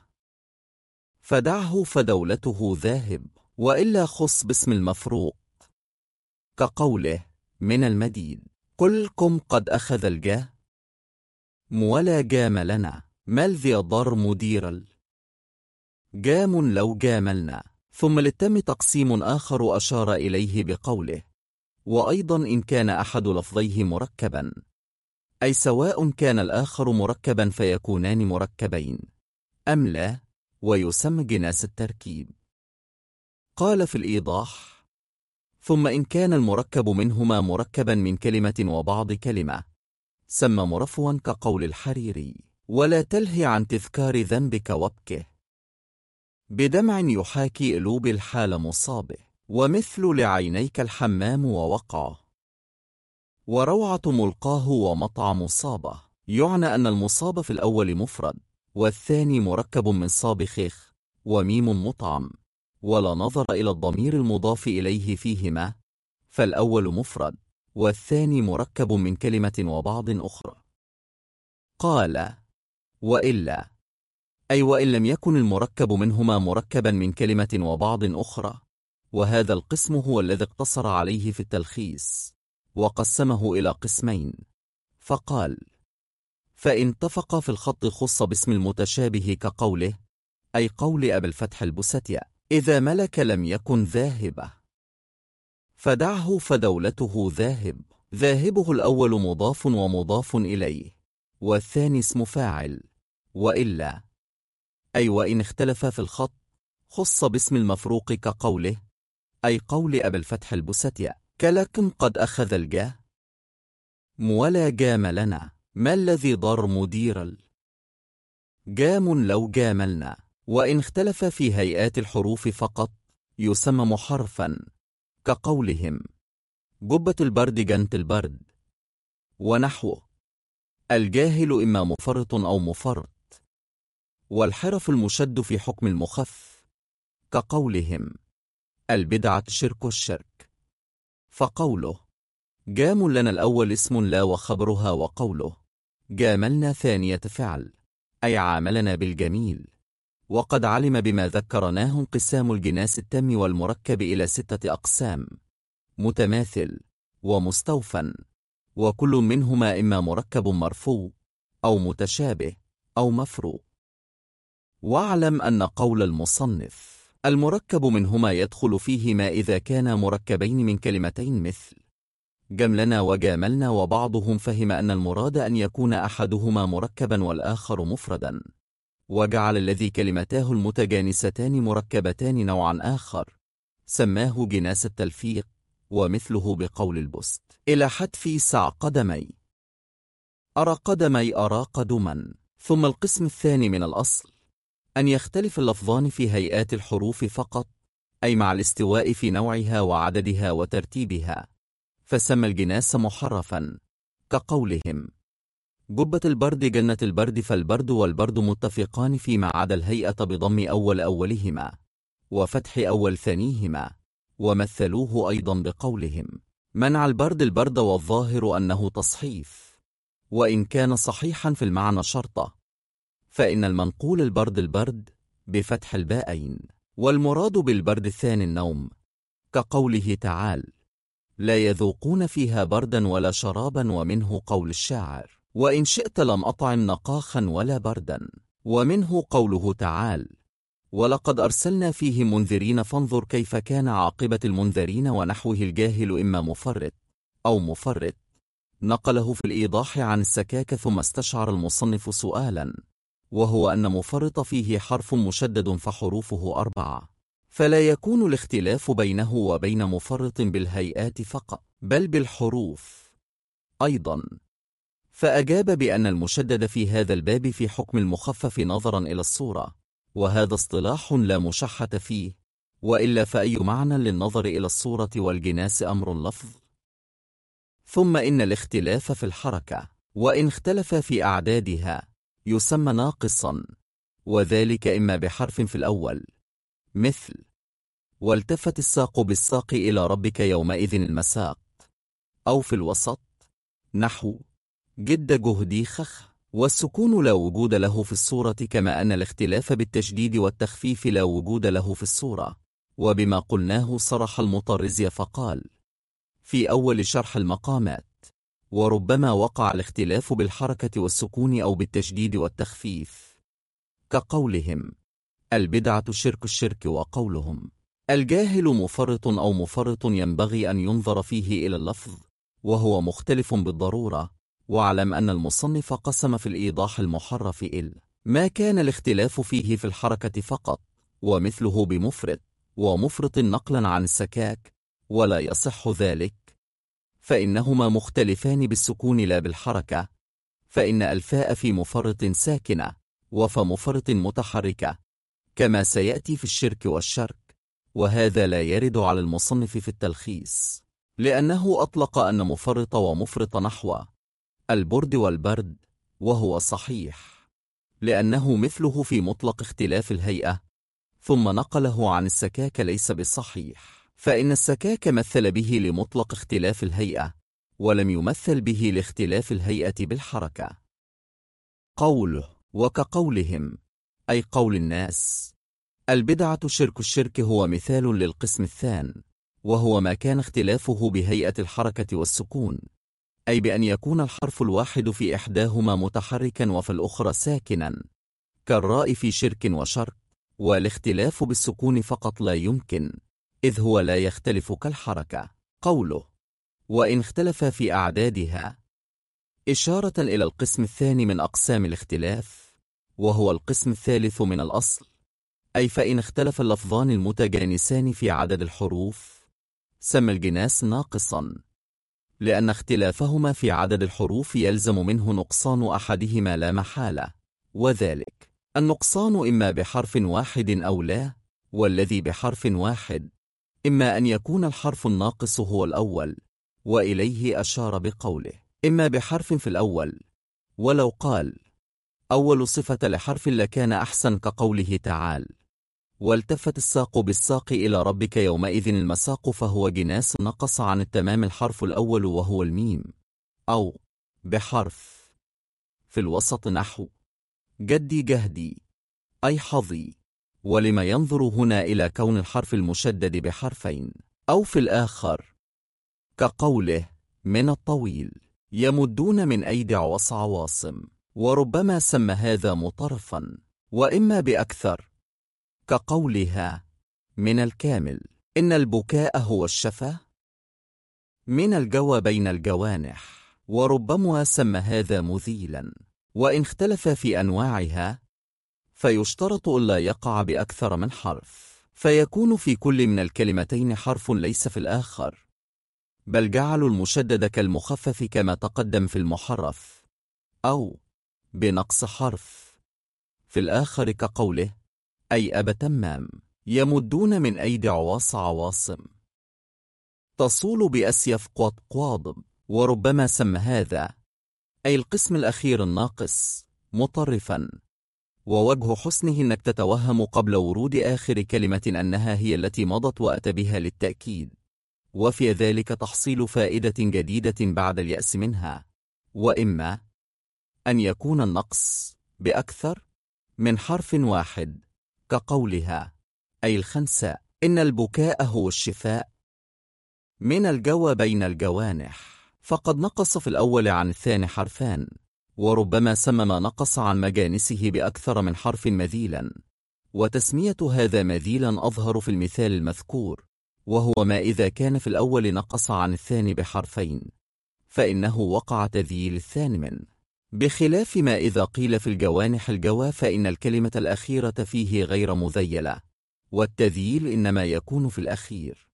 فدعه فدولته ذاهب، وإلا خص باسم المفروق كقوله من المديد كلكم قد أخذ الجاه ولا جام لنا مال ذي ضر مدير جام لو جاملنا. ثم للتم تقسيم آخر أشار إليه بقوله وأيضا إن كان أحد لفظيه مركبا، أي سواء كان الآخر مركبا فيكونان مركبين أم لا، ويسمى جناس التركيب. قال في الإيضاح ثم إن كان المركب منهما مركبا من كلمة وبعض كلمة سمى مرفوا كقول الحريري ولا تلهي عن تذكار ذنبك وابكه بدمع يحاكي قلوب الحال مصابه، ومثل لعينيك الحمام ووقعه وروعة ملقاه ومطعم صابه. يعنى أن المصاب في الأول مفرد والثاني مركب من صاب خيخ وميم مطعم، ولا نظر إلى الضمير المضاف إليه فيهما، فالأول مفرد والثاني مركب من كلمة وبعض أخرى. قال وإلا أي وإن لم يكن المركب منهما مركبا من كلمة وبعض أخرى. وهذا القسم هو الذي اقتصر عليه في التلخيص وقسمه إلى قسمين، فقال فإن اتفق في الخط خص باسم المتشابه كقوله أي قول أبي الفتح البستية: إذا ملك لم يكن ذاهبة، فدعه فدولته ذاهب. ذاهبه الأول مضاف ومضاف إليه، والثاني اسم فاعل. وإلا أي وإن اختلف في الخط خص باسم المفروق كقوله، أي قول أبي الفتح البستية: كلكم قد أخذ الجاه ولا جام لنا. ما الذي ضر مدير جام لو جاملنا. وإن اختلف في هيئات الحروف فقط يسمى محرفا، كقولهم: جبة البرد جنت البرد. ونحوه: الجاهل إما مفرط أو مفرط. والحرف المشد في حكم المخف، كقولهم: البدعة شرك الشرك. فقوله جام لنا الأول اسم لا وخبرها، وقوله جاملنا ثانية فعل، أي عاملنا بالجميل. وقد علم بما ذكرناه انقسام الجناس التام والمركب إلى 6 أقسام: متماثل ومستوفى، وكل منهما إما مركب مرفوع أو متشابه أو مفروع. واعلم أن قول المصنف المركب منهما يدخل فيه ما إذا كانا مركبين من كلمتين مثل جملنا وجاملنا، وبعضهم فهم أن المراد أن يكون أحدهما مركبا والآخر مفردا، وجعل الذي كلمتاه المتجانستان مركبتان نوعا آخر سماه جناس التلفيق، ومثله بقول البست إلى حتف سع قدمي، أرى قدمي أرى قدما. ثم القسم الثاني من الأصل أن يختلف اللفظان في هيئات الحروف فقط، أي مع الاستواء في نوعها وعددها وترتيبها، فسمى الجناس محرفا، كقولهم: جبة البرد جنة البرد. فالبرد والبرد متفقان فيما عدا الهيئة بضم أولهما وفتح أول ثانيهما. ومثلوه أيضا بقولهم: منع البرد البرد، والظاهر أنه تصحيف، وإن كان صحيحا في المعنى شرطة، فإن المنقول البرد البرد بفتح الباءين، والمراد بالبرد الثاني النوم، كقوله تعالى: لا يذوقون فيها بردا ولا شرابا. ومنه قول الشاعر: وإن شئت لم أطعم نقاخا ولا بردا. ومنه قوله تعالى: ولقد أرسلنا فيهم منذرين فانظر كيف كان عاقبة المنذرين. ونحوه الجاهل إما مفرط أو مفرط. نقله في الإيضاح عن السكاك، ثم استشعر المصنف سؤالا، وهو أن مفرط فيه حرف مشدد فحروفه 4، فلا يكون الاختلاف بينه وبين مفرط بالهيئات فقط بل بالحروف أيضا. فأجاب بأن المشدد في هذا الباب في حكم المخفف نظرا إلى الصورة، وهذا اصطلاح لا مشحة فيه، وإلا فأي معنى للنظر إلى الصورة والجناس أمر لفظ. ثم إن الاختلاف في الحركة وإن اختلف في أعدادها يسمى ناقصا، وذلك إما بحرف في الأول مثل والتفت الساق بالساق إلى ربك يومئذ المساق، أو في الوسط نحو جد جهدي خخ. والسكون لا وجود له في الصورة، كما أن الاختلاف بالتشديد والتخفيف لا وجود له في الصورة. وبما قلناه صرح المطرزي فقال في أول شرح المقامات: وربما وقع الاختلاف بالحركة والسكون أو بالتشديد والتخفيف، كقولهم: البدعة شرك الشرك. وقولهم: الجاهل مفرط أو مفرط ينبغي أن ينظر فيه إلى اللفظ، وهو مختلف بالضرورة. واعلم أن المصنف قسم في الإيضاح المحرف إلى ما كان الاختلاف فيه في الحركة فقط، ومثله بمفرط ومفرط نقلا عن السكاك، ولا يصح ذلك، فإنهما مختلفان بالسكون لا بالحركة، فإن الفاء في مفرط ساكنة وفمفرط متحركة، كما سيأتي في الشرك والشرك. وهذا لا يرد على المصنف في التلخيص، لأنه أطلق أن مفرط ومفرط نحو البرد والبرد، وهو صحيح لأنه مثله في مطلق اختلاف الهيئة. ثم نقله عن السكاك ليس بصحيح، فإن السكاك مثل به لمطلق اختلاف الهيئة، ولم يمثل به لاختلاف الهيئة بالحركة. قوله وكقولهم أي قول الناس: البدعة شرك الشرك هو مثال للقسم الثاني، وهو ما كان اختلافه بهيئة الحركة والسكون، أي بأن يكون الحرف الواحد في إحداهما متحركا وفي الأخرى ساكنا، كالراء في شرك وشرك، والاختلاف بالسكون فقط لا يمكن، إذ هو لا يختلف كالحركة. قوله وإن اختلف في أعدادها إشارة إلى القسم الثاني من أقسام الاختلاف، وهو القسم الثالث من الأصل، أي فإن اختلف اللفظان المتجانسان في عدد الحروف سمى الجناس ناقصا، لأن اختلافهما في عدد الحروف يلزم منه نقصان أحدهما لا محالة، وذلك النقصان إما بحرف واحد أو لا، والذي بحرف واحد إما أن يكون الحرف الناقص هو الأول، وإليه أشار بقوله إما بحرف في الأول، ولو قال أول صفة لحرف لكان أحسن، كقوله تعالى والتفت الساق بالساق إلى ربك يومئذ المساق، فهو جناس نقص عن التمام الحرف الأول وهو الميم. أو بحرف في الوسط نحو جدي جهدي أي حظي، ولما ينظر هنا إلى كون الحرف المشدد بحرفين. أو في الآخر كقوله من الطويل يمدون من أيدي عواص عواصم، وربما سمى هذا مطرفا. وإما بأكثر كقولها من الكامل إن البكاء هو الشفا من الجوى بين الجوانح، وربما سمى هذا مذيلا. وإن اختلف في أنواعها فيشترط ألا يقع بأكثر من حرف، فيكون في كل من الكلمتين حرف ليس في الآخر، بل جعلوا المشدد كالمخفف كما تقدم في المحرف. أو بنقص حرف في الآخر كقوله أي أب تمام يمدون من أيدي عواص عواصم تصول بأسيف قوط قواضب، وربما سمى هذا أي القسم الأخير الناقص مطرفا. ووجه حسنه أنك تتوهم قبل ورود آخر كلمة أنها هي التي مضت وأتى بها للتأكيد، وفي ذلك تحصيل فائدة جديدة بعد اليأس منها. وإما أن يكون النقص بأكثر من حرف واحد كقولها أي الخنساء إن البكاء هو الشفاء من الجوى بين الجوانح، فقد نقص في الأول عن الثاني حرفان، وربما سمى ما نقص عن مجانسه بأكثر من حرف مذيلا، وتسمية هذا مذيلا أظهر في المثال المذكور، وهو ما إذا كان في الأول نقص عن الثاني بحرفين فإنه وقع تذييل الثاني منه، بخلاف ما إذا قيل في الجوانح الجوى فإن الكلمة الأخيرة فيه غير مذيلة، والتذييل إنما يكون في الأخير.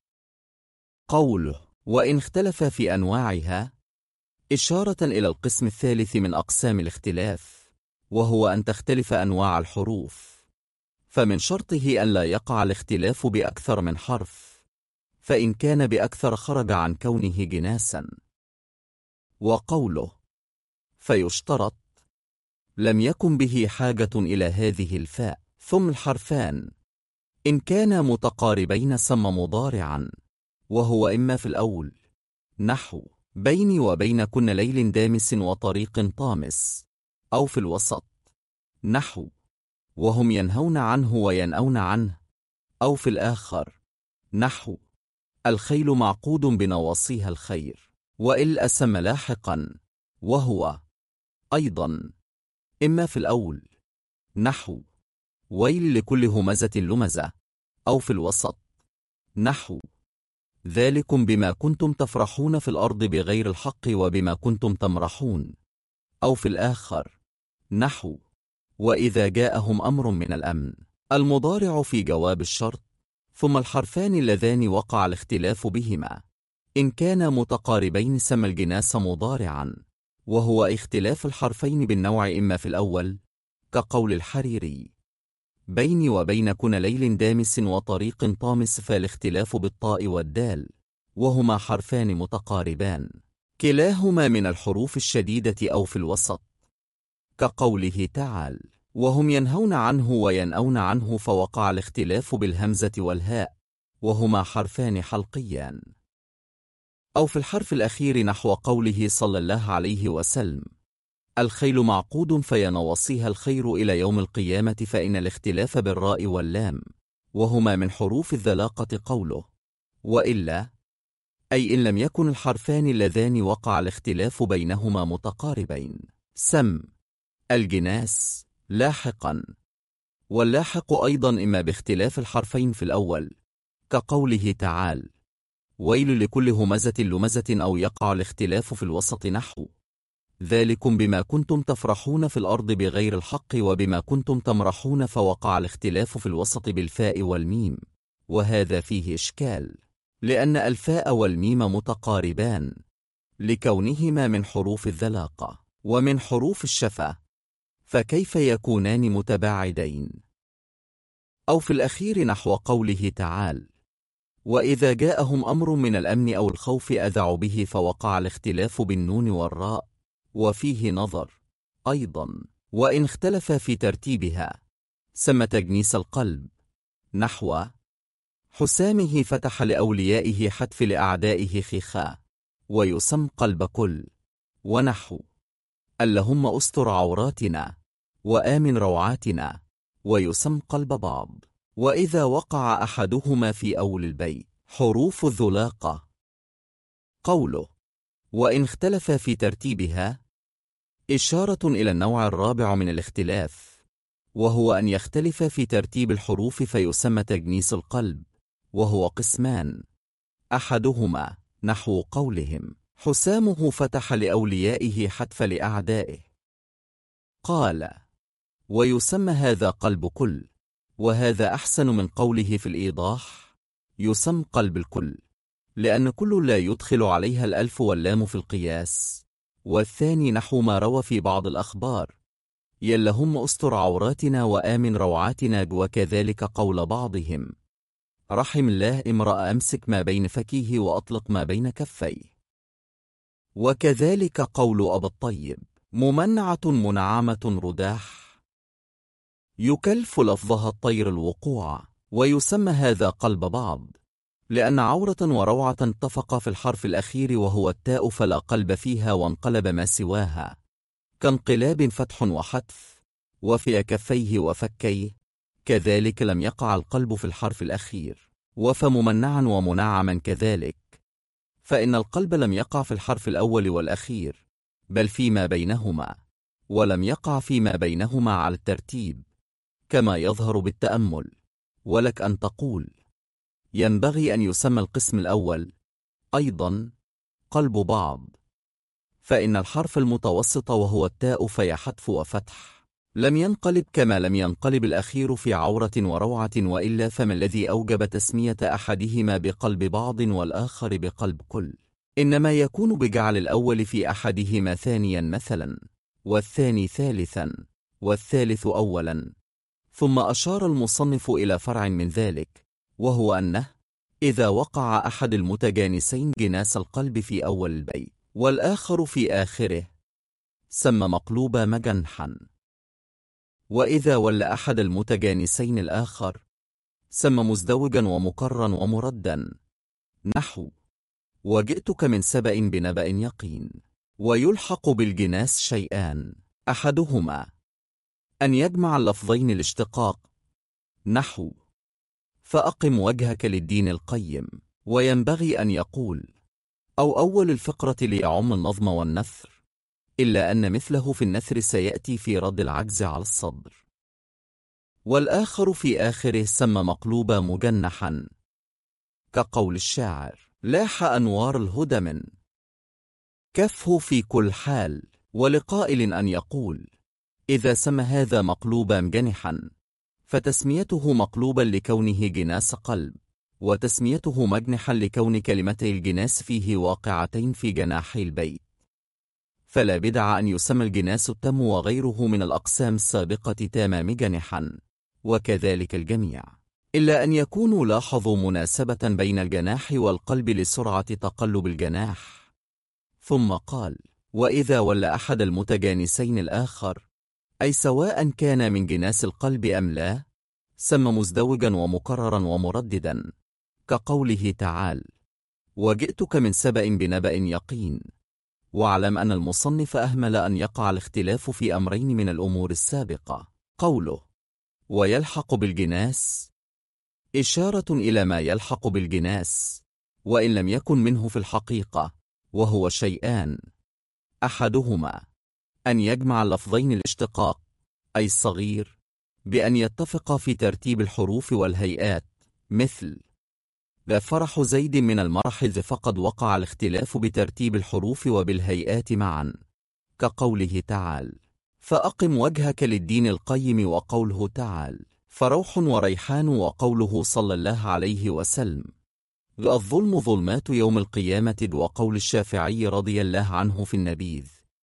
قوله وإن اختلف في أنواعها إشارة إلى القسم الثالث من أقسام الاختلاف، وهو أن تختلف أنواع الحروف، فمن شرطه أن لا يقع الاختلاف بأكثر من حرف، فإن كان بأكثر خرج عن كونه جناسا. وقوله فيشترط لم يكن به حاجة إلى هذه الفاء ثم الحرفان إن كانا متقاربين سمى مضارعا، وهو إما في الأول نحو بيني وبينكن ليل دامس وطريق طامس، أو في الوسط نحو وهم ينهون عنه وينأون عنه، أو في الآخر نحو الخيل معقود بنواصيها الخير، وإل أسم لاحقا، وهو أيضا إما في الأول نحو ويل لكل همزة لمزة، أو في الوسط نحو ذلكم بما كنتم تفرحون في الأرض بغير الحق وبما كنتم تمرحون، أو في الآخر نحو وإذا جاءهم أمر من الأمن. المضارع في جواب الشرط ثم الحرفان اللذان وقع الاختلاف بهما إن كانا متقاربين سمى الجناس مضارعا، وهو اختلاف الحرفين بالنوع إما في الأول كقول الحريري بيني وبينكن ليل دامس وطريق طامس، فالاختلاف بالطاء والدال، وهما حرفان متقاربان كلاهما من الحروف الشديدة، أو في الوسط كقوله تعالى وهم ينهون عنه وينأون عنه، فوقع الاختلاف بالهمزة والهاء، وهما حرفان حلقيان. أو في الحرف الأخير نحو قوله صلى الله عليه وسلم الخيل معقود فينوصيها الخير إلى يوم القيامة، فإن الاختلاف بالراء واللام، وهما من حروف الذلاقة. قوله وإلا أي إن لم يكن الحرفان اللذان وقع الاختلاف بينهما متقاربين سم الجناس لاحقا واللاحق أيضا إما باختلاف الحرفين في الأول، كقوله تعالى: ويل لكل همزة لمزة، أو يقع الاختلاف في الوسط نحو: ذلكم بما كنتم تفرحون في الأرض بغير الحق وبما كنتم تمرحون، فوقع الاختلاف في الوسط بالفاء والميم، وهذا فيه إشكال، لأن الفاء والميم متقاربان لكونهما من حروف الذلاقة ومن حروف الشفة، فكيف يكونان متباعدين؟ أو في الأخير نحو قوله تعالى: وإذا جاءهم أمر من الأمن أو الخوف أذعوا به، فوقع الاختلاف بالنون والراء، وفيه نظر أيضا، وإن اختلف في ترتيبها سمى تجنيس القلب، نحو: حسامه فتح لأوليائه حتف لأعدائه خيخا، ويسم قلب كل، ونحو: اللهم أستر عوراتنا وآمن روعاتنا، ويسم قلب بعض. وإذا وقع أحدهما في أول البيت حروف الذلاقة، قوله وإن اختلف في ترتيبها إشارة إلى النوع الرابع من الاختلاف، وهو أن يختلف في ترتيب الحروف فيسمى تجنيس القلب، وهو قسمان: أحدهما نحو قولهم: حسامه فتح لأوليائه حتف لأعدائه. قال: ويسمى هذا قلب كل، وهذا أحسن من قوله في الإيضاح: يسمى قلب الكل، لأن كل لا يدخل عليها الألف واللام في القياس. والثاني نحو ما روى في بعض الأخبار: يلهم أستر عوراتنا وآمن روعاتنا، وكذلك قول بعضهم: رحم الله امرأ أمسك ما بين فكيه وأطلق ما بين كفيه. وكذلك قول أبا الطيب: ممنعة منعمة رداح، يكلف لفظها الطير الوقوع. ويسمى هذا قلب بعض، لأن عورة وروعة اتفقا في الحرف الأخير وهو التاء، فلا قلب فيها وانقلب ما سواها، كانقلاب فتح وحتف. وفي كفيه وفكيه كذلك لم يقع القلب في الحرف الأخير، وفممنعا ومنعما كذلك، فإن القلب لم يقع في الحرف الأول والأخير، بل فيما بينهما، ولم يقع فيما بينهما على الترتيب كما يظهر بالتأمل. ولك أن تقول: ينبغي أن يسمى القسم الأول أيضا قلب بعض، فإن الحرف المتوسط وهو التاء في حتف وفتح لم ينقلب كما لم ينقلب الأخير في عورة وروعة، وإلا فما الذي أوجب تسمية أحدهما بقلب بعض والآخر بقلب كل؟ إنما يكون بجعل الأول في أحدهما ثانيا مثلا، والثاني ثالثا، والثالث أولا. ثم أشار المصنف إلى فرع من ذلك، وهو أنه إذا وقع أحد المتجانسين جناس القلب في أول البيت والآخر في آخره سمى مقلوب مجنحا، وإذا ولى أحد المتجانسين الآخر سمى مزدوجا ومكرا ومردا، نحو: وجئتك من سبأ بنبأ يقين. ويلحق بالجناس شيئان: أحدهما أن يجمع اللفظين الاشتقاق، نحو: فأقم وجهك للدين القيم. وينبغي أن يقول: أو أول الفقرة ليعم النظم والنثر، إلا أن مثله في النثر سيأتي في رد العجز على الصدر. والآخر في آخره سمى مقلوب مجنحا، كقول الشاعر: لاح أنوار الهدى من كفه في كل حال. ولقائل أن يقول: إذا سمى هذا مقلوبا مجنحا فتسميته مقلوبا لكونه جناس قلب، وتسميته مجنحا لكون كلمتي الجناس فيه واقعتين في جناحي البيت. فلا بدع أن يسمى الجناس التم وغيره من الأقسام السابقة تام مجنحا، وكذلك الجميع، إلا أن يكونوا لاحظوا مناسبة بين الجناح والقلب لسرعة تقلب الجناح. ثم قال: وإذا ولى أحد المتجانسين الآخر، أي سواء كان من جناس القلب أم لا، سمى مزدوجا ومكررا ومرددا، كقوله تعالى: وجئتك من سبأ بنبأ يقين. واعلم أن المصنف أهمل أن يقع الاختلاف في أمرين من الأمور السابقة. قوله ويلحق بالجناس إشارة إلى ما يلحق بالجناس، وإن لم يكن منه في الحقيقة، وهو شيئان: أحدهما أن يجمع اللفظين الاشتقاق، أي الصغير بأن يتفق في ترتيب الحروف والهيئات، مثل لا فرح زيد من المرح إذ فقد وقع الاختلاف بترتيب الحروف وبالهيئات معا، كقوله تعالى فأقم وجهك للدين القيم، وقوله تعالى فروح وريحان، وقوله صلى الله عليه وسلم الظلم ظلمات يوم القيامة، وقول الشافعي رضي الله عنه في النبيذ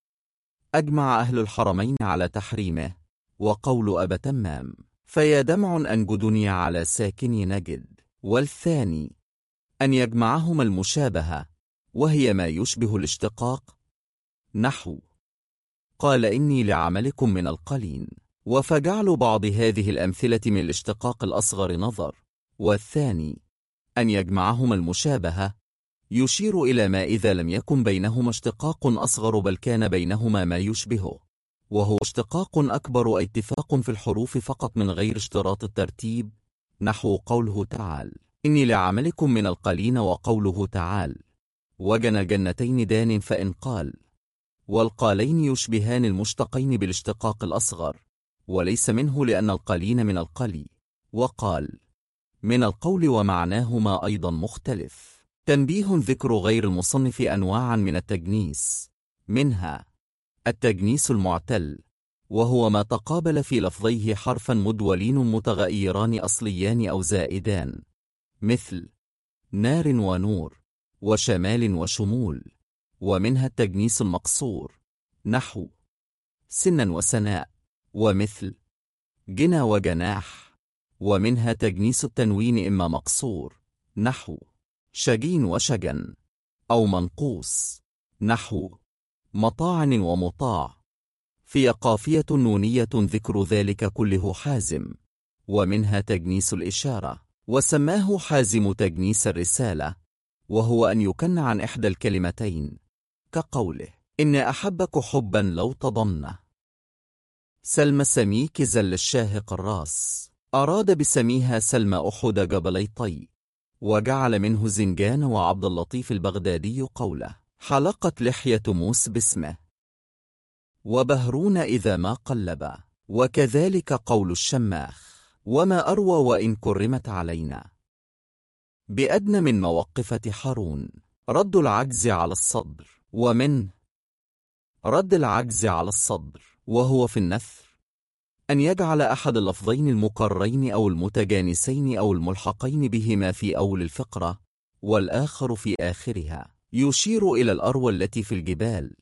أجمع أهل الحرمين على تحريمه، وقول أبا تمام فيا دمع أنجدني على ساكن نجد. والثاني أن يجمعهما المشابهة، وهي ما يشبه الاشتقاق، نحو قال إني لعملكم من القلين، وفجعل بعض هذه الأمثلة من الاشتقاق الأصغر نظر. والثاني أن يجمعهما المشابهة، يشير إلى ما إذا لم يكن بينهما اشتقاق أصغر بل كان بينهما ما يشبهه، وهو اشتقاق أكبر، اتفاق في الحروف فقط من غير اشتراط الترتيب، نحو قوله تعالى إني لعملكم من القلين، وقوله تعالى وجن الجنتين دان، فإن قال والقالين يشبهان المشتقين بالاشتقاق الأصغر، وليس منه لأن القلين من القلي، وقال من القول ومعناهما أيضا مختلف. تنبيه ذكر غير المصنف أنواعا من التجنيس، منها التجنيس المعتل، وهو ما تقابل في لفظيه حرفا مدولين متغيران أصليان أو زائدان، مثل نار ونور، وشمال وشمول. ومنها التجنيس المقصور، نحو سنا وسناء، ومثل جنا وجناح. ومنها تجنيس التنوين إما مقصور، نحو شجين وشجن، أو منقوص، نحو مطاعن ومطاع، في قافية نونية ذكر ذلك كله حازم. ومنها تجنيس الإشارة، وسماه حازم تجنيس الرسالة، وهو أن يكن عن إحدى الكلمتين، كقوله إن أحبك حبا لو تضمنه. سلم سميك زل الشاهق الراس، أراد بسميها سلم أحد جبلي طي. وجعل منه زنجان وعبد اللطيف البغدادي قوله حلقت لحية موس باسمه، وبهرون إذا ما قلب. وكذلك قول الشماخ وما أروى وإن كرمت علينا، بأدنى من موقفة حارون رد العجز على الصدر. ومن رد العجز على الصدر وهو في النثر أن يجعل أحد اللفظين المقرين أو المتجانسين أو الملحقين بهما في أول الفقرة، والآخر في آخرها، يشير إلى الأروى التي في الجبال.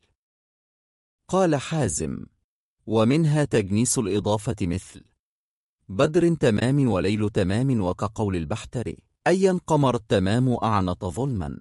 قال حازم ومنها تجنيس الإضافة، مثل بدر تمام وليل تمام، وكقول البحتري أيا قمر التمام أعنت ظلما،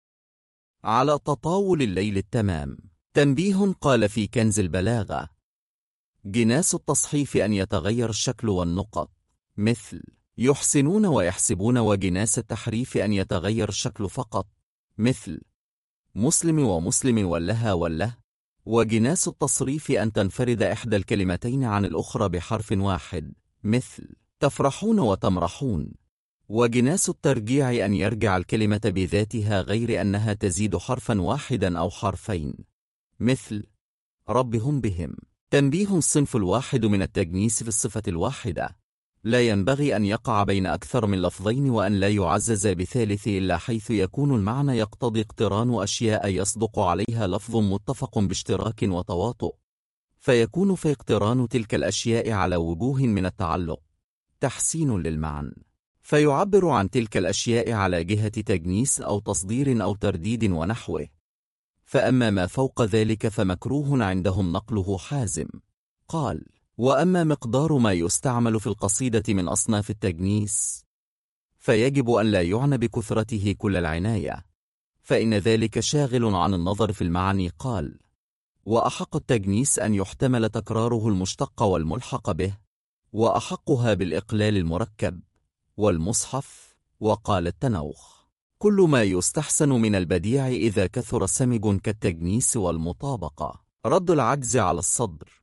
على تطاول الليل التمام. تنبيه قال في كنز البلاغة جناس التصحيف أن يتغير الشكل والنقط، مثل يحسنون ويحسبون. وجناس التحريف أن يتغير الشكل فقط، مثل مسلم ومسلم واللها والله. وجناس التصريف أن تنفرد إحدى الكلمتين عن الأخرى بحرف واحد، مثل تفرحون وتمرحون. وجناس الترجيع أن يرجع الكلمة بذاتها غير أنها تزيد حرفا واحدا أو حرفين، مثل ربهم بهم. تنبيه الصنف الواحد من التجنيس في الصفة الواحدة لا ينبغي أن يقع بين أكثر من لفظين، وأن لا يعزز بثالث إلا حيث يكون المعنى يقتضي اقتران أشياء يصدق عليها لفظ متفق باشتراك وتواطؤ، فيكون في اقتران تلك الأشياء على وجوه من التعلق تحسين للمعنى، فيعبر عن تلك الأشياء على جهة تجنيس أو تصدير أو ترديد ونحوه. فأما ما فوق ذلك فمكروه عندهم نقله حازم. قال وأما مقدار ما يستعمل في القصيدة من أصناف التجنيس فيجب أن لا يعنى بكثرته كل العناية، فإن ذلك شاغل عن النظر في المعاني. قال وأحق التجنيس أن يحتمل تكراره المشتق والملحق به، وأحقها بالإقلال المركب والمصحف. وقال التنوخ كل ما يستحسن من البديع إذا كثر سمج كالتجنيس والمطابقة. رد العجز على الصدر،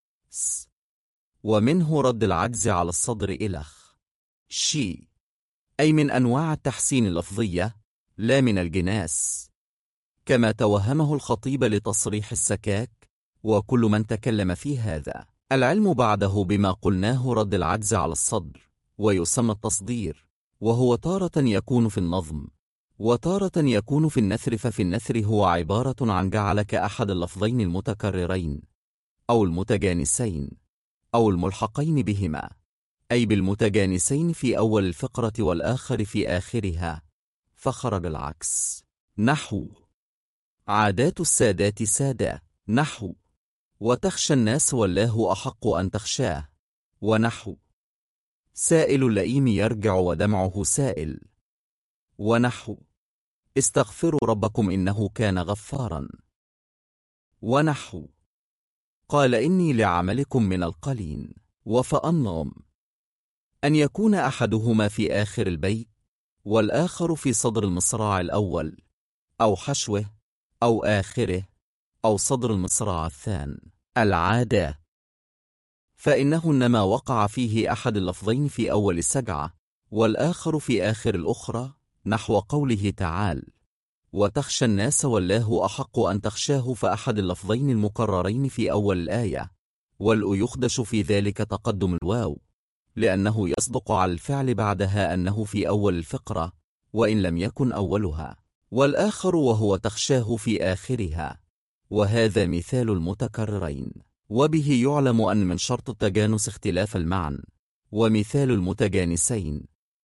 ومنه رد العجز على الصدر إلخ شي، أي من أنواع التحسين اللفظية لا من الجناس، كما توهمه الخطيب لتصريح السكاك وكل من تكلم في هذا. العلم بعده بما قلناه رد العجز على الصدر، ويسمى التصدير، وهو تارة يكون في النظم وتارة يكون في النثر. ففي النثر هو عبارة عن جعلك أحد اللفظين المتكررين أو المتجانسين أو الملحقين بهما، أي بالمتجانسين في أول الفقرة والآخر في آخرها، فخرج العكس. نحو عادات السادات سادة، نحو وتخشى الناس والله أحق أن تخشاه، ونحو سائل اللئيم يرجع ودمعه سائل، ونحو استغفروا ربكم إنه كان غفارا، ونحو قال إني لعملكم من القلين. وفأنظم أن يكون أحدهما في آخر البيت والآخر في صدر المصراع الأول أو حشوه أو آخره أو صدر المصراع الثاني. العادة فإنه إنما وقع فيه أحد اللفظين في أول السجعة والآخر في آخر الأخرى، نحو قوله تعالى وتخشى الناس والله أحق أن تخشاه، فأحد اللفظين المكررين في أول الآية، والأ يخدش في ذلك تقدم الواو لأنه يصدق على الفعل بعدها أنه في أول الفقرة وإن لم يكن أولها، والآخر وهو تخشاه في آخرها، وهذا مثال المتكررين. وبه يعلم أن من شرط التجانس اختلاف المعنى. ومثال المتجانسين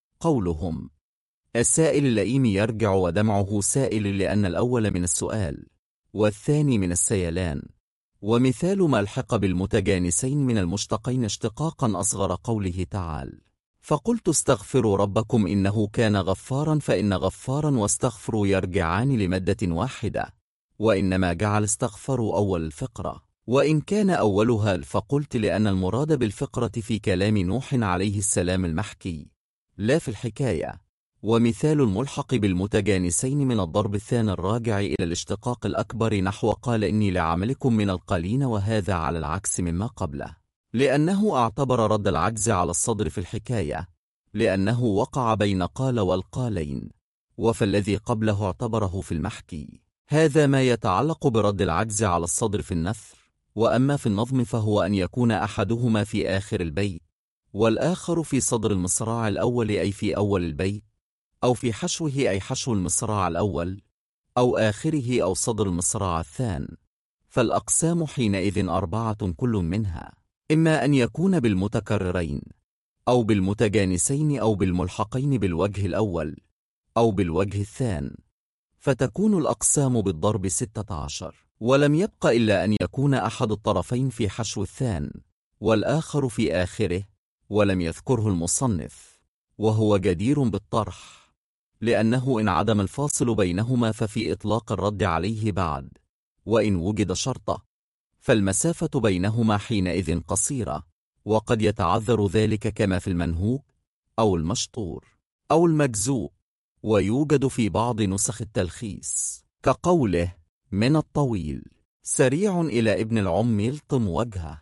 قولهم السائل اللئيم يرجع ودمعه سائل، لأن الأول من السؤال والثاني من السيلان. ومثال ما الحق بالمتجانسين من المشتقين اشتقاقا أصغر قوله تعالى فقلت استغفروا ربكم إنه كان غفارا، فإن غفارا واستغفروا يرجعان لمادة واحدة، وإنما جعل استغفروا أول الفقرة، وإن كان أولها فقلت لأن المراد بالفقرة في كلام نوح عليه السلام المحكي لا في الحكاية. ومثال الملحق بالمتجانسين من الضرب الثاني الراجع إلى الاشتقاق الأكبر، نحو قال إني لعملكم من القلين، وهذا على العكس مما قبله، لأنه اعتبر رد العجز على الصدر في الحكاية لأنه وقع بين قال والقالين، وفالذي قبله اعتبره في المحكي. هذا ما يتعلق برد العجز على الصدر في النثر. وأما في النظم فهو أن يكون أحدهما في آخر البيت والآخر في صدر المصراع الأول أي في أول البيت، أو في حشوه أي حشو المصراع الأول، أو آخره أو صدر المصراع الثاني. فالأقسام حينئذ أربعة كل منها إما أن يكون بالمتكررين أو بالمتجانسين أو بالملحقين بالوجه الأول أو بالوجه الثاني، فتكون الأقسام بالضرب 16. ولم يبق إلا أن يكون أحد الطرفين في حشو الثاني والآخر في آخره، ولم يذكره المصنف، وهو جدير بالطرح لأنه إن عدم الفاصل بينهما ففي إطلاق الرد عليه بعد، وإن وجد شرطة فالمسافة بينهما حينئذ قصيرة، وقد يتعذر ذلك كما في المنهوك أو المشطور أو المجزوء، ويوجد في بعض نسخ التلخيص كقوله من الطويل سريع إلى ابن العم يلطم وجهه،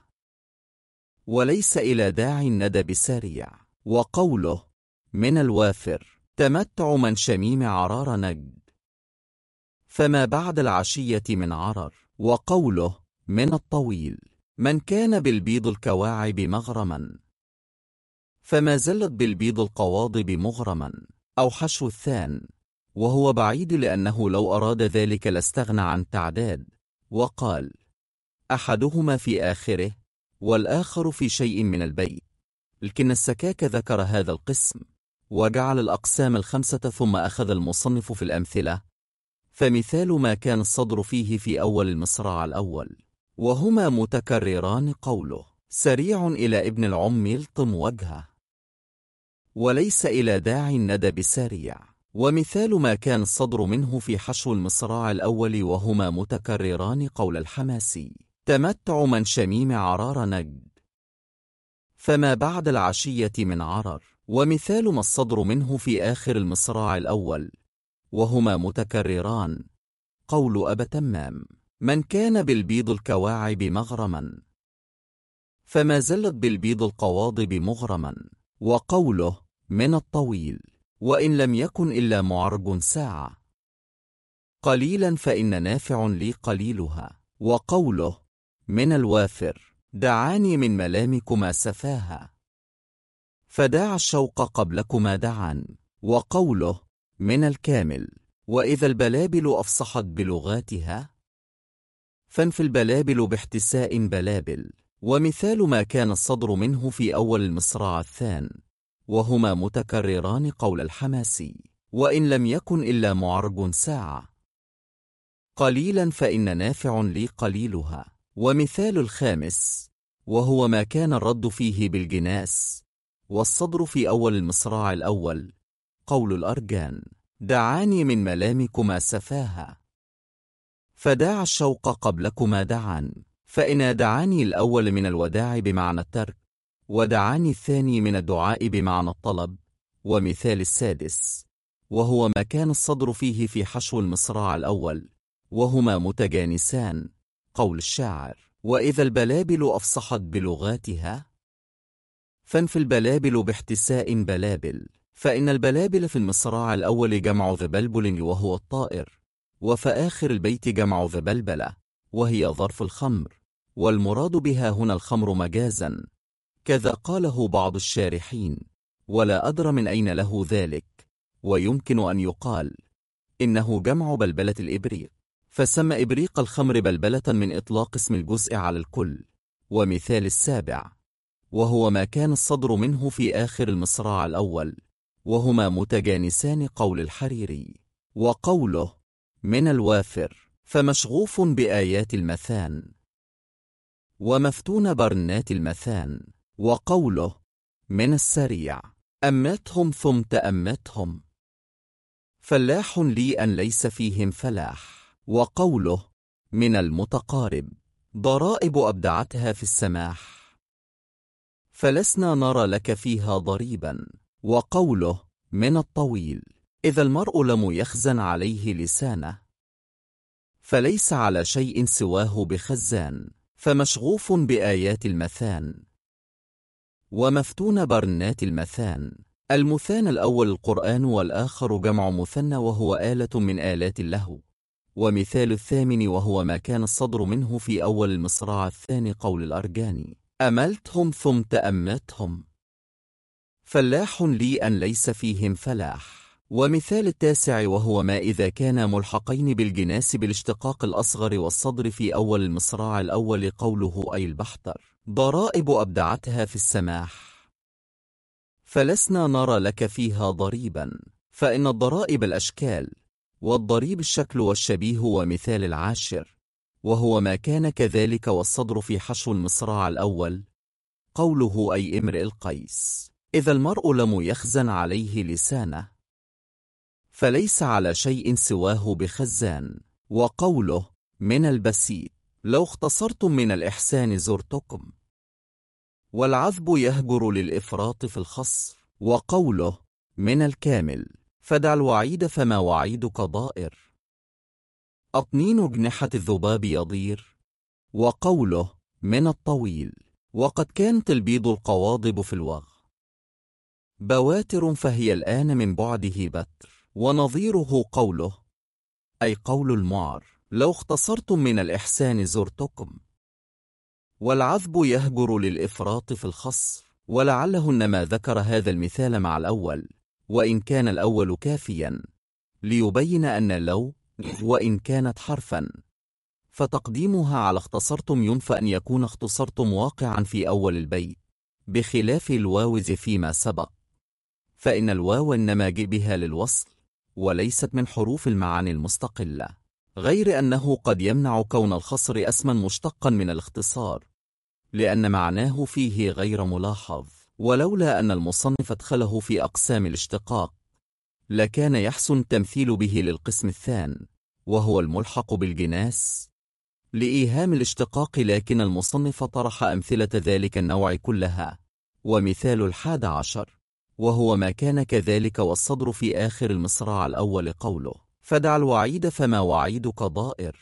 وليس إلى داعي الندى بسريع. وقوله من الوافر تمتع من شميم عرار نجد، فما بعد العشية من عرر. وقوله من الطويل من كان بالبيض الكواعب مغرما، فما زلت بالبيض القواضب مغرما، أو حشو الثان، وهو بعيد لأنه لو أراد ذلك لاستغنى عن تعداد، وقال أحدهما في آخره والآخر في شيء من البيت، لكن السكاك ذكر هذا القسم وجعل الأقسام الخمسة ثم أخذ المصنف في الأمثلة. فمثال ما كان الصدر فيه في أول المصراع الأول وهما متكرران قوله سريع إلى ابن العم يلطم وجهه، وليس إلى داعي الندى بسريع. ومثال ما كان الصدر منه في حشو المصراع الأول وهما متكرران قول الحماسي تمتع من شميم عرار نجد، فما بعد العشية من عرر. ومثال ما الصدر منه في آخر المصراع الأول وهما متكرران قول أبا تمام من كان بالبيض الكواعب مغرما، فما زلت بالبيض القواضب مغرما. وقوله من الطويل وإن لم يكن إلا معرج ساعة قليلا فإن نافع لي قليلها. وقوله من الوافر دعاني من ملامكما سفاها، فداع الشوق قبلكما دعا. وقوله من الكامل وإذا البلابل أفصحت بلغاتها، فانفي البلابل باحتساء بلابل. ومثال ما كان الصدر منه في أول المصراع الثان، وهما متكرران قول الحماسي وإن لم يكن إلا معرج ساعة قليلا فإن نافع لي قليلها. ومثال الخامس وهو ما كان الرد فيه بالجناس والصدر في أول المصراع الأول قول الأرجان دعاني من ملامكما سفاها، فداع الشوق قبلكما دعا. فإن دعاني الأول من الوداع بمعنى الترك، ودعاني الثاني من الدعاء بمعنى الطلب. ومثال السادس وهو ما كان الصدر فيه في حشو المصراع الأول وهما متجانسان قول الشاعر وإذا البلابل أفصحت بلغاتها، فانفي البلابل باحتساء بلابل. فإن البلابل في المصراع الأول جمع ذبلبل وهو الطائر، وفي آخر البيت جمع ذبلبلة وهي ظرف الخمر، والمراد بها هنا الخمر مجازا، كذا قاله بعض الشارحين، ولا أدرى من أين له ذلك. ويمكن أن يقال إنه جمع بلبلة الإبريق، فسمى إبريق الخمر بلبلة من إطلاق اسم الجزء على الكل. ومثال السابع وهو ما كان الصدر منه في آخر المصراع الأول وهما متجانسان قول الحريري. وقوله من الوافر فمشغوف بآيات المثان، ومفتون برنات المثان. وقوله من السريع أمتهم ثم تأمتهم، فلاح لي أن ليس فيهم فلاح. وقوله من المتقارب ضرائب أبدعتها في السماح، فلسنا نرى لك فيها ضريبا. وقوله من الطويل إذا المرء لم يخزن عليه لسانه، فليس على شيء سواه بخزان، فمشغوف بآيات المثان. ومفتون برنات المثان. المثان الأول القرآن، والآخر جمع مثنى وهو آلة من آلات اللهو. ومثال الثامن وهو ما كان الصدر منه في أول المصراع الثاني قول الأرجاني أملتهم ثم تأمتهم، فلاح لي أن ليس فيهم فلاح. ومثال التاسع وهو ما إذا كان ملحقين بالجناس بالاشتقاق الأصغر والصدر في أول المصراع الأول قوله أي البحتر ضرائب أبدعتها في السماح، فلسنا نرى لك فيها ضريبا. فإن الضرائب الأشكال، والضريب الشكل والشبيه. ومثال العاشر وهو ما كان كذلك والصدر في حشو المصراع الأول قوله أي امرئ القيس إذا المرء لم يخزن عليه لسانه، فليس على شيء سواه بخزان. وقوله من البسيط لو اختصرتم من الإحسان زرتكم، والعذب يهجر للإفراط في الخصر. وقوله من الكامل فدع الوعيد فما وعيدك ضائر، أطنين جنحة الذباب يضير. وقوله من الطويل وقد كانت البيض القواضب في الوغ بواتر، فهي الآن من بعده بتر. ونظيره قوله أي قول المعر لو اختصرتم من الإحسان زرتكم، والعذب يهجر للإفراط في الخصر. ولعله إنما ذكر هذا المثال مع الأول، وإن كان الأول كافيا ليبين أن لو وإن كانت حرفا فتقديمها على اختصرتم ينفى أن يكون اختصرتم واقعا في أول البيت، بخلاف الواو فيما سبق، فإن الواو إنما جاء بها للوصل وليست من حروف المعاني المستقلة، غير أنه قد يمنع كون الخصر اسما مشتقا من الاختصار لأن معناه فيه غير ملاحظ. ولولا أن المصنف ادخله في أقسام الاشتقاق لكان يحسن التمثيل به للقسم الثاني وهو الملحق بالجناس لإيهام الاشتقاق، لكن المصنف طرح أمثلة ذلك النوع كلها. ومثال 11 وهو ما كان كذلك والصدر في آخر المصراع الأول قوله فدع الوعيد فما وعيدك ضائر،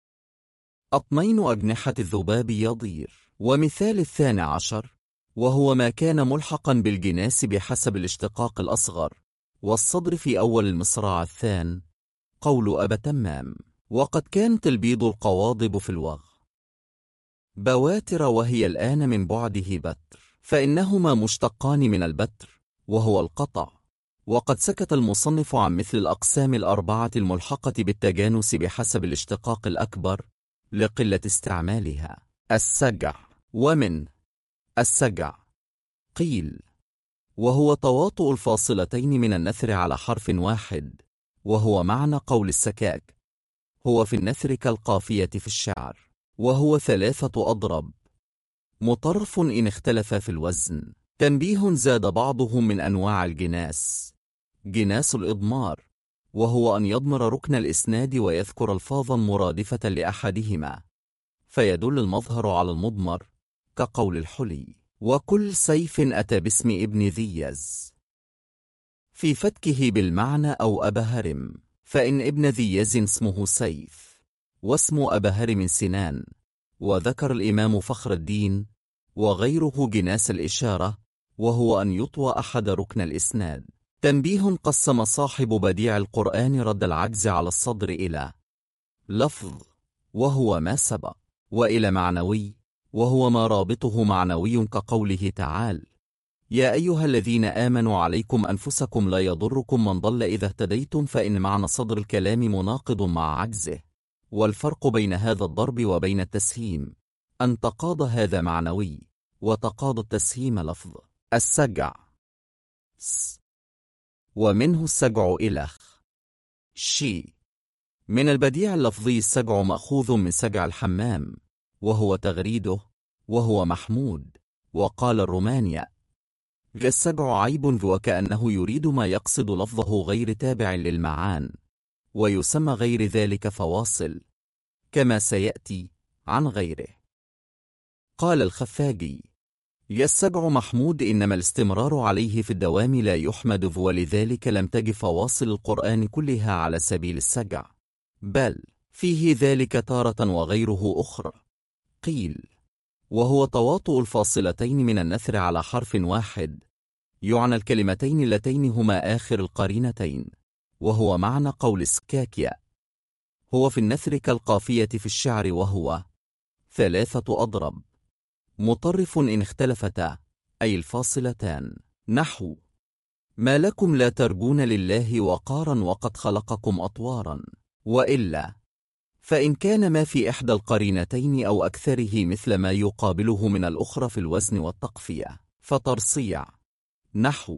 أطنين أجنحة الذباب يضير. ومثال 12 وهو ما كان ملحقا بالجناس بحسب الاشتقاق الأصغر والصدر في أول المصراع الثاني قول أبا تمام وقد كانت البيض القواضب في الوغ بواتر وهي الآن من بعده بتر، فإنهما مشتقان من البتر وهو القطع. وقد سكت المصنف عن مثل الأقسام الأربعة الملحقة بالتجانس بحسب الاشتقاق الأكبر لقلة استعمالها. السجع. ومن السجع قيل وهو تواطؤ الفاصلتين من النثر على حرف واحد، وهو معنى قول السكاك. هو في النثر كالقافية في الشعر، وهو 3 أضرب مطرف إن اختلف في الوزن. تنبيه: زاد بعضهم من أنواع الجناس جناس الإضمار، وهو أن يضمر ركن الإسناد ويذكر الفاظا مرادفة لأحدهما فيدل المظهر على المضمر، كقول الحلي وكل سيف أتى باسم ابن ذي يز في فتكه بالمعنى أو أبهرم، فإن ابن ذي يز اسمه سيف واسم أبهرم سنان. وذكر الإمام فخر الدين وغيره جناس الإشارة، وهو أن يطوى أحد ركن الإسناد. تنبيه: قسم صاحب بديع القرآن رد العجز على الصدر إلى لفظ وهو ما سبق، وإلى معنوي وهو ما رابطه معنوي، كقوله تعالى: يا أيها الذين آمنوا عليكم أنفسكم لا يضركم من ضل إذا اهتديتم، فإن معنى صدر الكلام مناقض مع عجزه. والفرق بين هذا الضرب وبين التسهيم أن تقاض هذا معنوي وتقاض التسهيم لفظ. السجع ومنه السجع إلخ شي. من البديع اللفظي السجع مأخوذ من سجع الحمام وهو تغريده، وهو محمود. وقال الرومانيا: السجع عيب، وكأنه يريد ما يقصد لفظه غير تابع للمعان، ويسمى غير ذلك فواصل، كما سيأتي عن غيره. قال الخفاجي: السجع محمود، إنما الاستمرار عليه في الدوام لا يحمد، ولذلك لم تج فواصل القرآن كلها على سبيل السجع، بل فيه ذلك تارة وغيره أخرى. قيل وهو تواطؤ الفاصلتين من النثر على حرف واحد، يعنى الكلمتين اللتين هما آخر القرينتين، وهو معنى قول السكاكية. هو في النثر كالقافية في الشعر، وهو 3 أضرب مطرف إن اختلفتا، أي الفاصلتان. نحو: ما لكم لا ترجون لله وقارا وقد خلقكم أطوارا. وإلا فإن كان ما في إحدى القرينتين أو أكثره مثل ما يقابله من الأخرى في الوزن والتقفية فترصيع. نحو: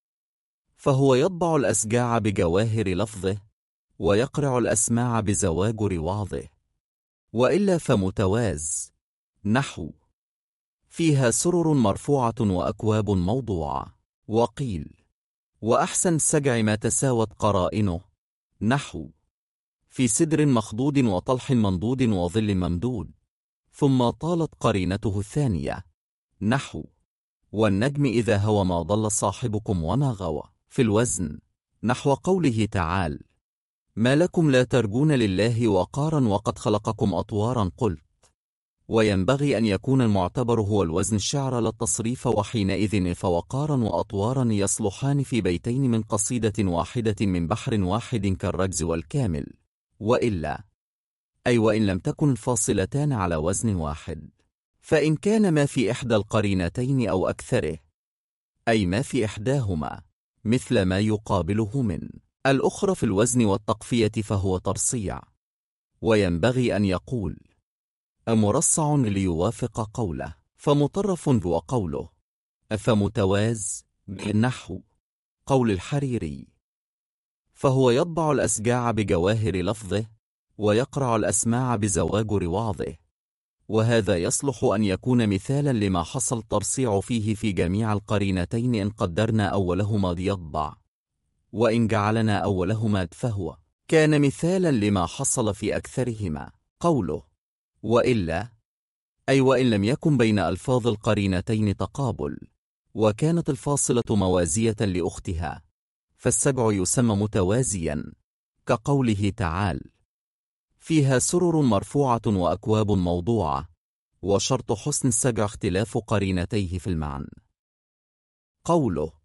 فهو يطبع الأسجاع بجواهر لفظه ويقرع الأسماع بزواجر وعظه. وإلا فمتواز. نحو: فيها سرر مرفوعة وأكواب موضوعة. وقيل وأحسن السجع ما تساوت قرائنه. نحو: في سدر مخضود وطلح منضود وظل ممدود، ثم طالت قرينته الثانية. نحو: والنجم إذا هوى ما ضل صاحبكم وما غوى. في الوزن نحو قوله تعالى: ما لكم لا ترجون لله وقارا وقد خلقكم أطوارا. قلت وينبغي أن يكون المعتبر هو الوزن الشعر لا التصريف، وحينئذ فوقارا وأطوارا يصلحان في بيتين من قصيدة واحدة من بحر واحد كالرجز والكامل. وإلا أي وإن لم تكن الفاصلتان على وزن واحد، فإن كان ما في إحدى القرينتين أو أكثره، أي ما في إحداهما مثل ما يقابله من الأخرى في الوزن والتقفية، فهو ترصيع. وينبغي أن يقول أمرصع ليوافق قوله، فمطرف وقوله فمتواز، بالنحو قول الحريري: فهو يطبع الأسجاع بجواهر لفظه ويقرع الأسماع بزواجر وعظه. وهذا يصلح أن يكون مثالا لما حصل ترصيع فيه في جميع القرينتين، إن قدرنا أولهما يطبع، وإن جعلنا أولهما فهو كان مثالا لما حصل في أكثرهما. قوله وإلا أي وإن لم يكن بين ألفاظ القرينتين تقابل، وكانت الفاصلة موازية لأختها، فالسجع يسمى متوازيا، كقوله تعالى: فيها سرر مرفوعة وأكواب موضوعة. وشرط حسن السجع اختلاف قرينتيه في المعنى. قوله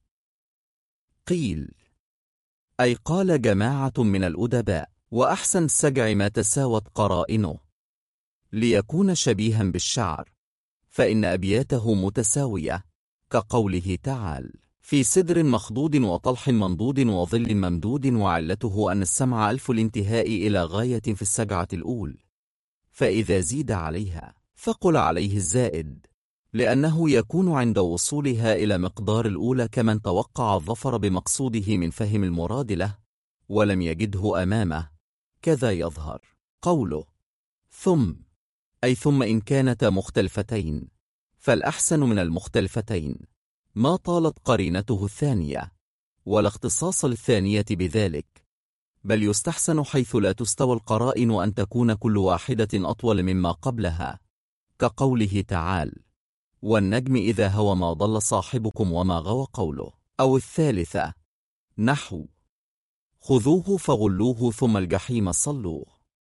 قيل أي قال جماعة من الأدباء: وأحسن السجع ما تساوت قرائنه. ليكون شبيها بالشعر، فإن أبياته متساوية، كقوله تعالى: في سدر مخضود وطلح منضود وظل ممدود، وعلته أن السمع ألف الانتهاء إلى غاية في السجعة الأول، فإذا زيد عليها فقل عليه الزائد، لأنه يكون عند وصولها إلى مقدار الأولى كمن توقع الظفر بمقصوده من فهم المراد له ولم يجده أمامه. كذا يظهر قوله ثم، أي ثم إن كانتا مختلفتين، فالأحسن من المختلفتين ما طالت قرينته الثانية، ولا اختصاص للثانية بذلك، بل يستحسن حيث لا تستوى القرائن أن تكون كل واحدة أطول مما قبلها، كقوله تعالى: والنجم إذا هوى ما ضل صاحبكم وما غوى قوله. أو الثالثة نحو: خذوه فغلوه ثم الجحيم صلوه.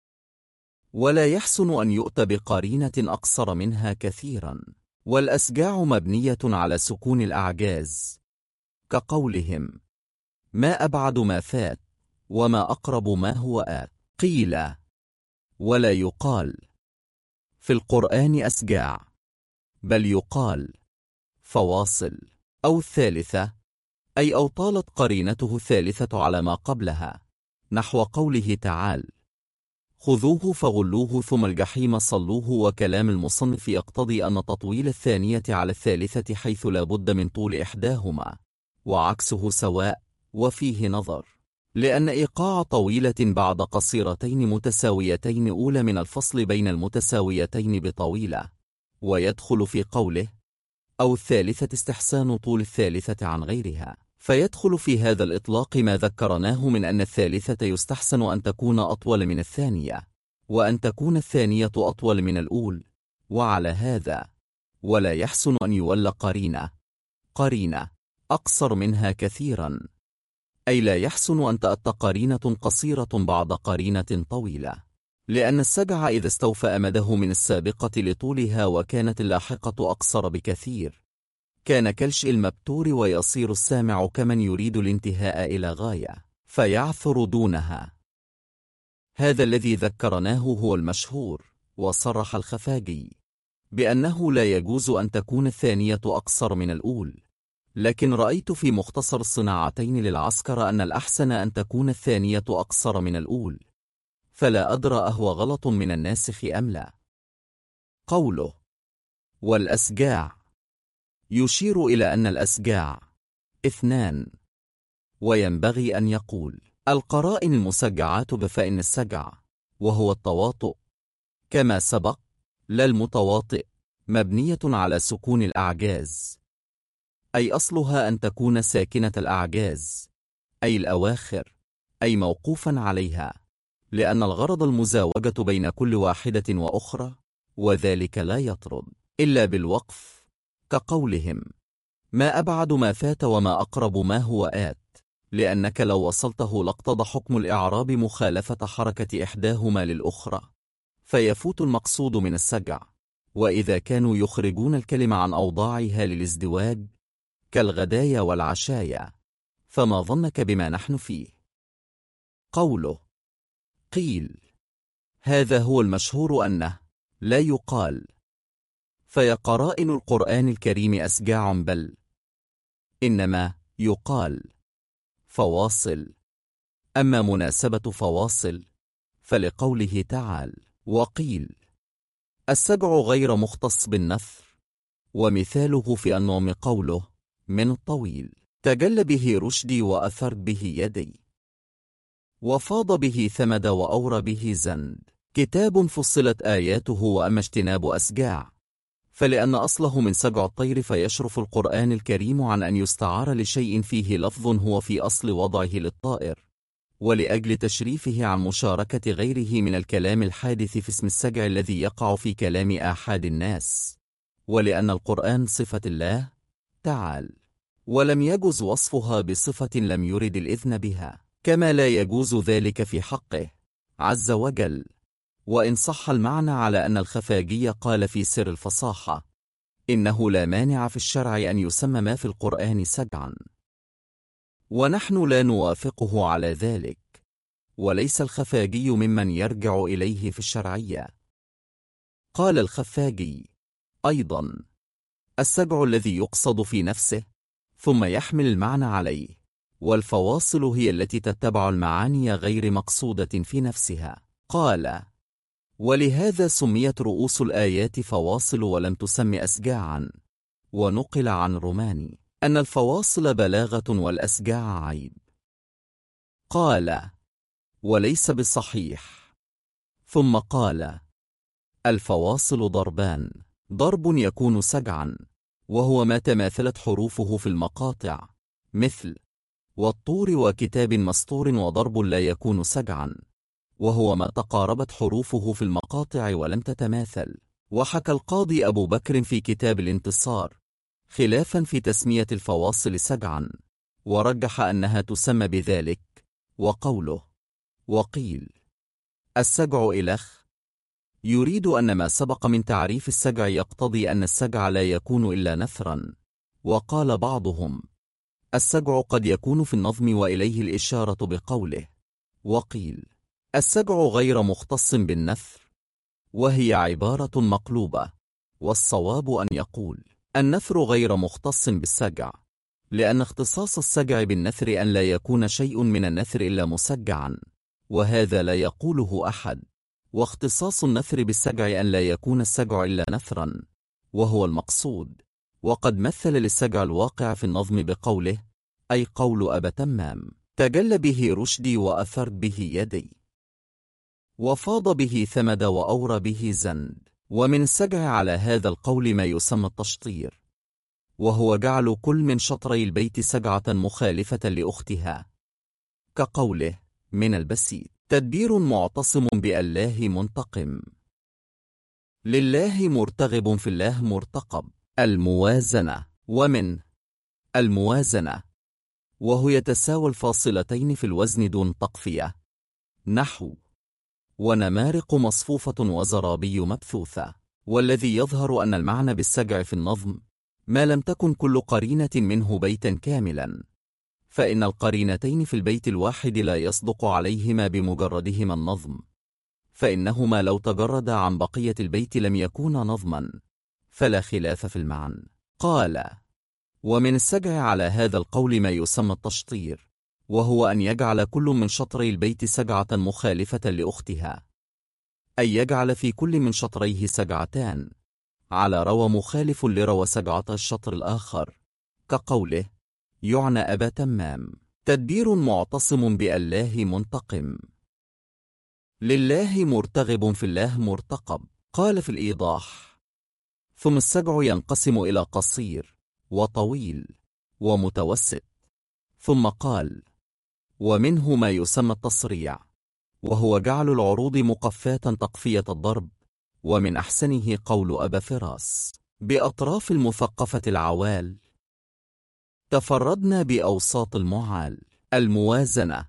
ولا يحسن أن يؤتى بقرينة أقصر منها كثيرا، والأسجاع مبنية على سكون الأعجاز، كقولهم: ما أبعد ما فات وما أقرب ما هو آت. قيل: ولا يقال في القرآن أسجاع، بل يقال فواصل. أو الثالثة، أي أو طالت قرينته الثالثة على ما قبلها، نحو قوله تعالى: خذوه فغلوه ثم الجحيم صلوه. وكلام المصنف يقتضي أن تطويل الثانية على الثالثة حيث لا بد من طول إحداهما، وعكسه سواء، وفيه نظر، لأن إيقاع طويلة بعد قصيرتين متساويتين أولى من الفصل بين المتساويتين بطويلة. ويدخل في قوله أو الثالثة استحسان طول الثالثة عن غيرها، فيدخل في هذا الإطلاق ما ذكرناه من أن الثالثة يستحسن أن تكون أطول من الثانية، وأن تكون الثانية أطول من الأول. وعلى هذا ولا يحسن أن يولى قرينة أقصر منها كثيرا، أي لا يحسن أن تأتى قرينة قصيرة بعد قرينة طويلة، لأن السجع إذا استوفى أمده من السابقة لطولها وكانت اللاحقة أقصر بكثير، كان كالشيء المبتور، ويصير السامع كمن يريد الانتهاء إلى غاية فيعثر دونها. هذا الذي ذكرناه هو المشهور. وصرح الخفاجي بأنه لا يجوز أن تكون الثانية أقصر من الأول، لكن رأيت في مختصر الصناعتين للعسكر أن الأحسن أن تكون الثانية أقصر من الأول، فلا أدرى أهو غلط من الناسخ أم لا. قوله والأسجاع يشير إلى أن الأسجاع اثنان، وينبغي أن يقول القرائن المسجعات بفإن السجع، وهو التواطؤ كما سبق، لا المتواطئ، مبنية على سكون الأعجاز، أي أصلها أن تكون ساكنة الأعجاز، أي الأواخر، أي موقوفا عليها، لأن الغرض المزاوجة بين كل واحدة وأخرى، وذلك لا يطرد إلا بالوقف، كقولهم: ما أبعد ما فات وما أقرب ما هو آت، لأنك لو وصلته لاقتضى حكم الإعراب مخالفة حركة إحداهما للأخرى، فيفوت المقصود من السجع. وإذا كانوا يخرجون الكلمة عن أوضاعها للازدواج كالغدايا والعشايا، فما ظنك بما نحن فيه. قوله قيل، هذا هو المشهور أنه لا يقال، فيا قرائن القرآن الكريم أسجاع، بل إنما يقال فواصل. أما مناسبة فواصل فلقوله تعالى: وقيل السجع غير مختص بالنثر، ومثاله في النوم قوله: من الطويل تجل به رشدي وأثرت به يدي، وفاض به ثمد وأور به زند، كتاب فصلت آياته. وأما اجتناب أسجاع فلأن أصله من سجع الطير، فيشرف القرآن الكريم عن أن يستعار لشيء فيه لفظ هو في أصل وضعه للطائر، ولأجل تشريفه عن مشاركة غيره من الكلام الحادث في اسم السجع الذي يقع في كلام آحاد الناس، ولأن القرآن صفة الله تعالى، ولم يجز وصفها بصفة لم يرد الإذن بها، كما لا يجوز ذلك في حقه عز وجل. وإن صح المعنى على أن الخفاجي قال في سر الفصاحة إنه لا مانع في الشرع أن يسمى ما في القرآن سجعا، ونحن لا نوافقه على ذلك، وليس الخفاجي ممن يرجع إليه في الشرعية. قال الخفاجي: أيضا السجع الذي يقصد في نفسه ثم يحمل المعنى عليه، والفواصل هي التي تتبع المعاني غير مقصودة في نفسها. قال: ولهذا سميت رؤوس الآيات فواصل ولم تسم أسجاعا. ونقل عن روماني أن الفواصل بلاغة والأسجاع عيب. قال: وليس بالصحيح. ثم قال: الفواصل ضربان: ضرب يكون سجعا، وهو ما تماثلت حروفه في المقاطع، مثل والطور وكتاب مسطور، وضرب لا يكون سجعا، وهو ما تقاربت حروفه في المقاطع ولم تتماثل. وحكى القاضي أبو بكر في كتاب الانتصار خلافا في تسمية الفواصل سجعا، ورجح أنها تسمى بذلك. وقوله: وقيل السجع إلخ، يريد أن ما سبق من تعريف السجع يقتضي أن السجع لا يكون إلا نثرا. وقال بعضهم: السجع قد يكون في النظم، وإليه الإشارة بقوله: وقيل السجع غير مختص بالنثر، وهي عبارة مقلوبة، والصواب أن يقول النثر غير مختص بالسجع، لأن اختصاص السجع بالنثر أن لا يكون شيء من النثر إلا مسجعا، وهذا لا يقوله أحد. واختصاص النثر بالسجع أن لا يكون السجع إلا نثرا، وهو المقصود. وقد مثل للسجع الواقع في النظم بقوله: أي قول أبا تمام: تجل به رشدي وأثر به يدي، وفاض به ثمد وأور به زند. ومن السجع على هذا القول ما يسمى التشطير، وهو جعل كل من شطري البيت سجعة مخالفة لأختها، كقوله: من البسيط تدبير معتصم بالله منتقم، لله مرتغب في الله مرتقب. الموازنة. ومن الموازنة وهو يتساوى الفاصلتين في الوزن دون تقفية، نحو ونمارق مصفوفة وزرابي مبثوثة. والذي يظهر أن المعنى بالسجع في النظم ما لم تكن كل قرينة منه بيتا كاملا، فإن القرينتين في البيت الواحد لا يصدق عليهما بمجردهما النظم، فإنهما لو تجرد عن بقية البيت لم يكونا نظما، فلا خلاف في المعنى. قال: ومن السجع على هذا القول ما يسمى التشطير، وهو أن يجعل كل من شطري البيت سجعة مخالفة لأختها، أي يجعل في كل من شطريه سجعتان على روى مخالف لروى سجعة الشطر الآخر، كقوله: يعنى أبا تمام تدبير معتصم بالله منتقم، لله مرتغب في الله مرتقب. قال في الإيضاح: ثم السجع ينقسم إلى قصير وطويل ومتوسط. ثم قال: ومنه ما يسمى التصريع، وهو جعل العروض مقفاة تقفية الضرب، ومن أحسنه قول أبا فراس: بأطراف المثقفة العوال تفردنا بأوساط المعال. الموازنة.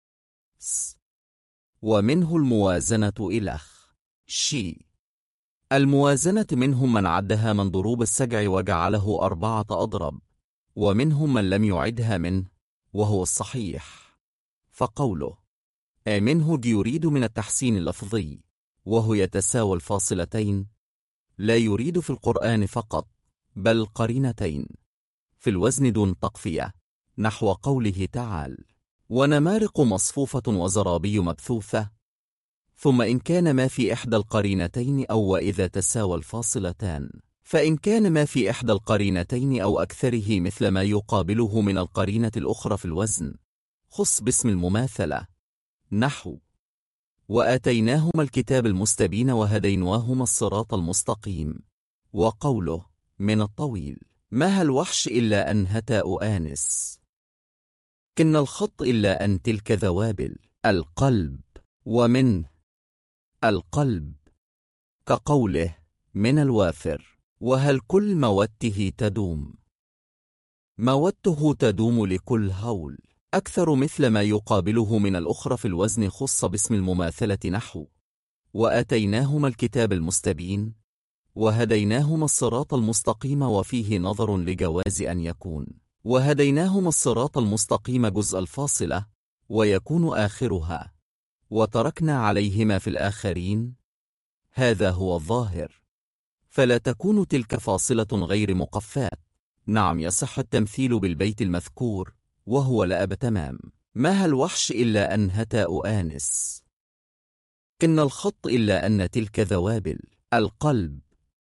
ومنه الموازنة إلخ شي. الموازنة منهم من عدها من ضروب السجع وجعله 4 أضرب، ومنهم من لم يعدها منه، وهو الصحيح. فقوله منه يريد من التحسين اللفظي، وهو يتساوى الفاصلتين، لا يريد في القرآن فقط، بل قرينتين في الوزن دون تقفية، نحو قوله تعالى: ونمارق مصفوفة وزرابي مبثوثة. ثم إن كان ما في إحدى القرينتين أو وإذا تساوى الفاصلتان، فإن كان ما في إحدى القرينتين أو أكثره مثل ما يقابله من القرينة الأخرى في الوزن، خص باسم المماثلة، نحو وآتيناهما الكتاب المستبين وهديناهما الصراط المستقيم. وقوله من الطويل: ما الوحش إلا أن هتاء آنس، كن الخط إلا أن تلك ذوابل. القلب. ومن القلب كقوله من الوافر: وهل كل موته تدوم، موته تدوم لكل هول، أكثر مثل ما يقابله من الأخرى في الوزن خص باسم المماثلة، نحو وآتيناهما الكتاب المستبين وهديناهما الصراط المستقيم. وفيه نظر لجواز أن يكون وهديناهما الصراط المستقيم جزء الفاصلة ويكون آخرها وتركنا عليهما في الآخرين هذا هو الظاهر، فلا تكون تلك فاصلة غير مقفاة. نعم، يصح التمثيل بالبيت المذكور، وهو لأب تمام. ما الوحش إلا أن هتاء آنس، إن الخط إلا أن تلك ذوابل. القلب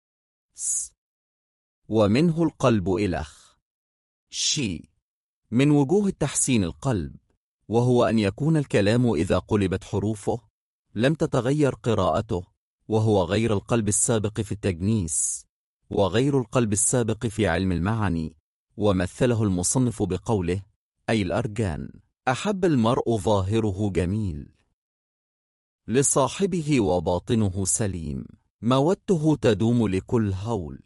ومنه القلب إلخ شي. من وجوه التحسين القلب، وهو أن يكون الكلام إذا قلبت حروفه لم تتغير قراءته، وهو غير القلب السابق في التجنيس، وغير القلب السابق في علم المعاني. ومثله المصنف بقوله أي الأرجان: أحب المرء ظاهره جميل لصاحبه وباطنه سليم، مودته تدوم لكل هول.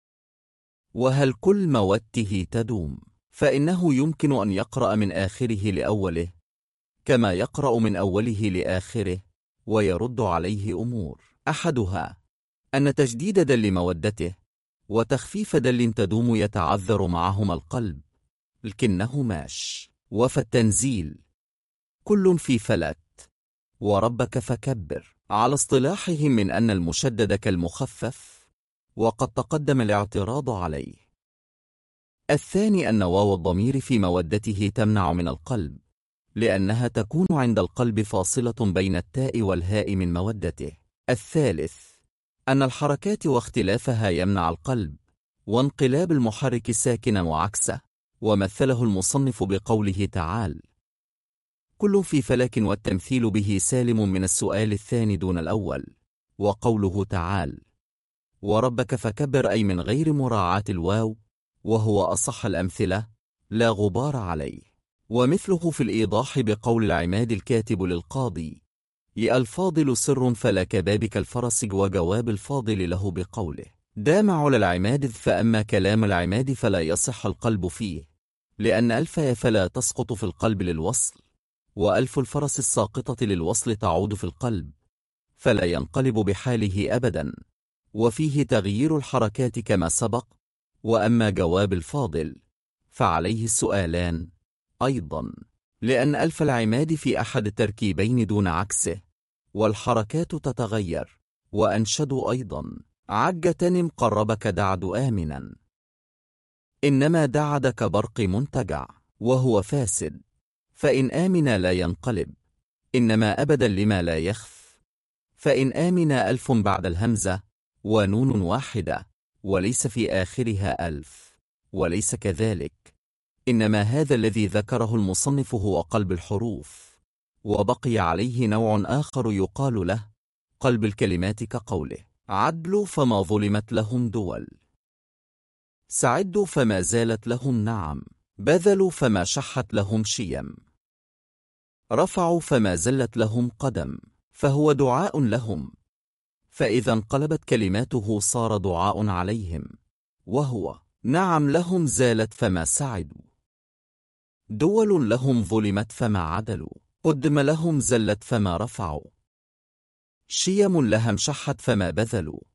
وهل كل مودته تدوم؟ فإنه يمكن أن يقرأ من آخره لأوله كما يقرأ من أوله لآخره، ويرد عليه أمور: أحدها أن تجديد دل مودته وتخفيف دل تدوم يتعذر معهما القلب، لكنه ماش. وفي التنزيل كل في فلت وربك فكبر، على اصطلاحهم من أن المشدد كالمخفف، وقد تقدم الاعتراض عليه. الثاني أن واو الضمير في مودته تمنع من القلب، لأنها تكون عند القلب فاصلة بين التاء والهاء من مودته. الثالث أن الحركات واختلافها يمنع القلب، وانقلاب المحرك ساكنا وعكسه. ومثله المصنف بقوله تعالى: كل في فلك، والتمثيل به سالم من السؤال الثاني دون الأول. وقوله تعالى: وربك فكبر، أي من غير مراعاة الواو، وهو أصح الأمثلة لا غبار عليه. ومثله في الإيضاح بقول العماد الكاتب للقاضي: يا الفاضل سر فلا كبابك الفرس، وجواب الفاضل له بقوله: دام على العماد، فأما كلام العماد فلا يصح القلب فيه، لأن ألف فلا تسقط في القلب للوصل، وألف الفرس الساقطة للوصل تعود في القلب، فلا ينقلب بحاله أبدا، وفيه تغيير الحركات كما سبق. وأما جواب الفاضل فعليه السؤالان أيضا، لأن ألف العماد في أحد التركيبين دون عكسه، والحركات تتغير. وأنشدوا أيضا: عج تنم قربك دعد آمنا، إنما دعد كبرق منتجع، وهو فاسد، فإن آمن لا ينقلب، إنما أبدا لما لا يخف. فإن آمن ألف بعد الهمزة ونون واحدة، وليس في آخرها ألف، وليس كذلك، إنما هذا الذي ذكره المصنف هو قلب الحروف، وبقي عليه نوع آخر يقال له قلب الكلمات، كقوله: عدلوا فما ظلمت لهم دول، سعدوا فما زالت لهم نعم، بذلوا فما شحت لهم شيم، رفعوا فما زلت لهم قدم. فهو دعاء لهم، فإذا انقلبت كلماته صار دعاء عليهم، وهو: نعم لهم زالت فما سعدوا، دول لهم ظلمت فما عدلوا، قدم لهم زلت فما رفعوا، شيم لها انشحت فما بذلوا،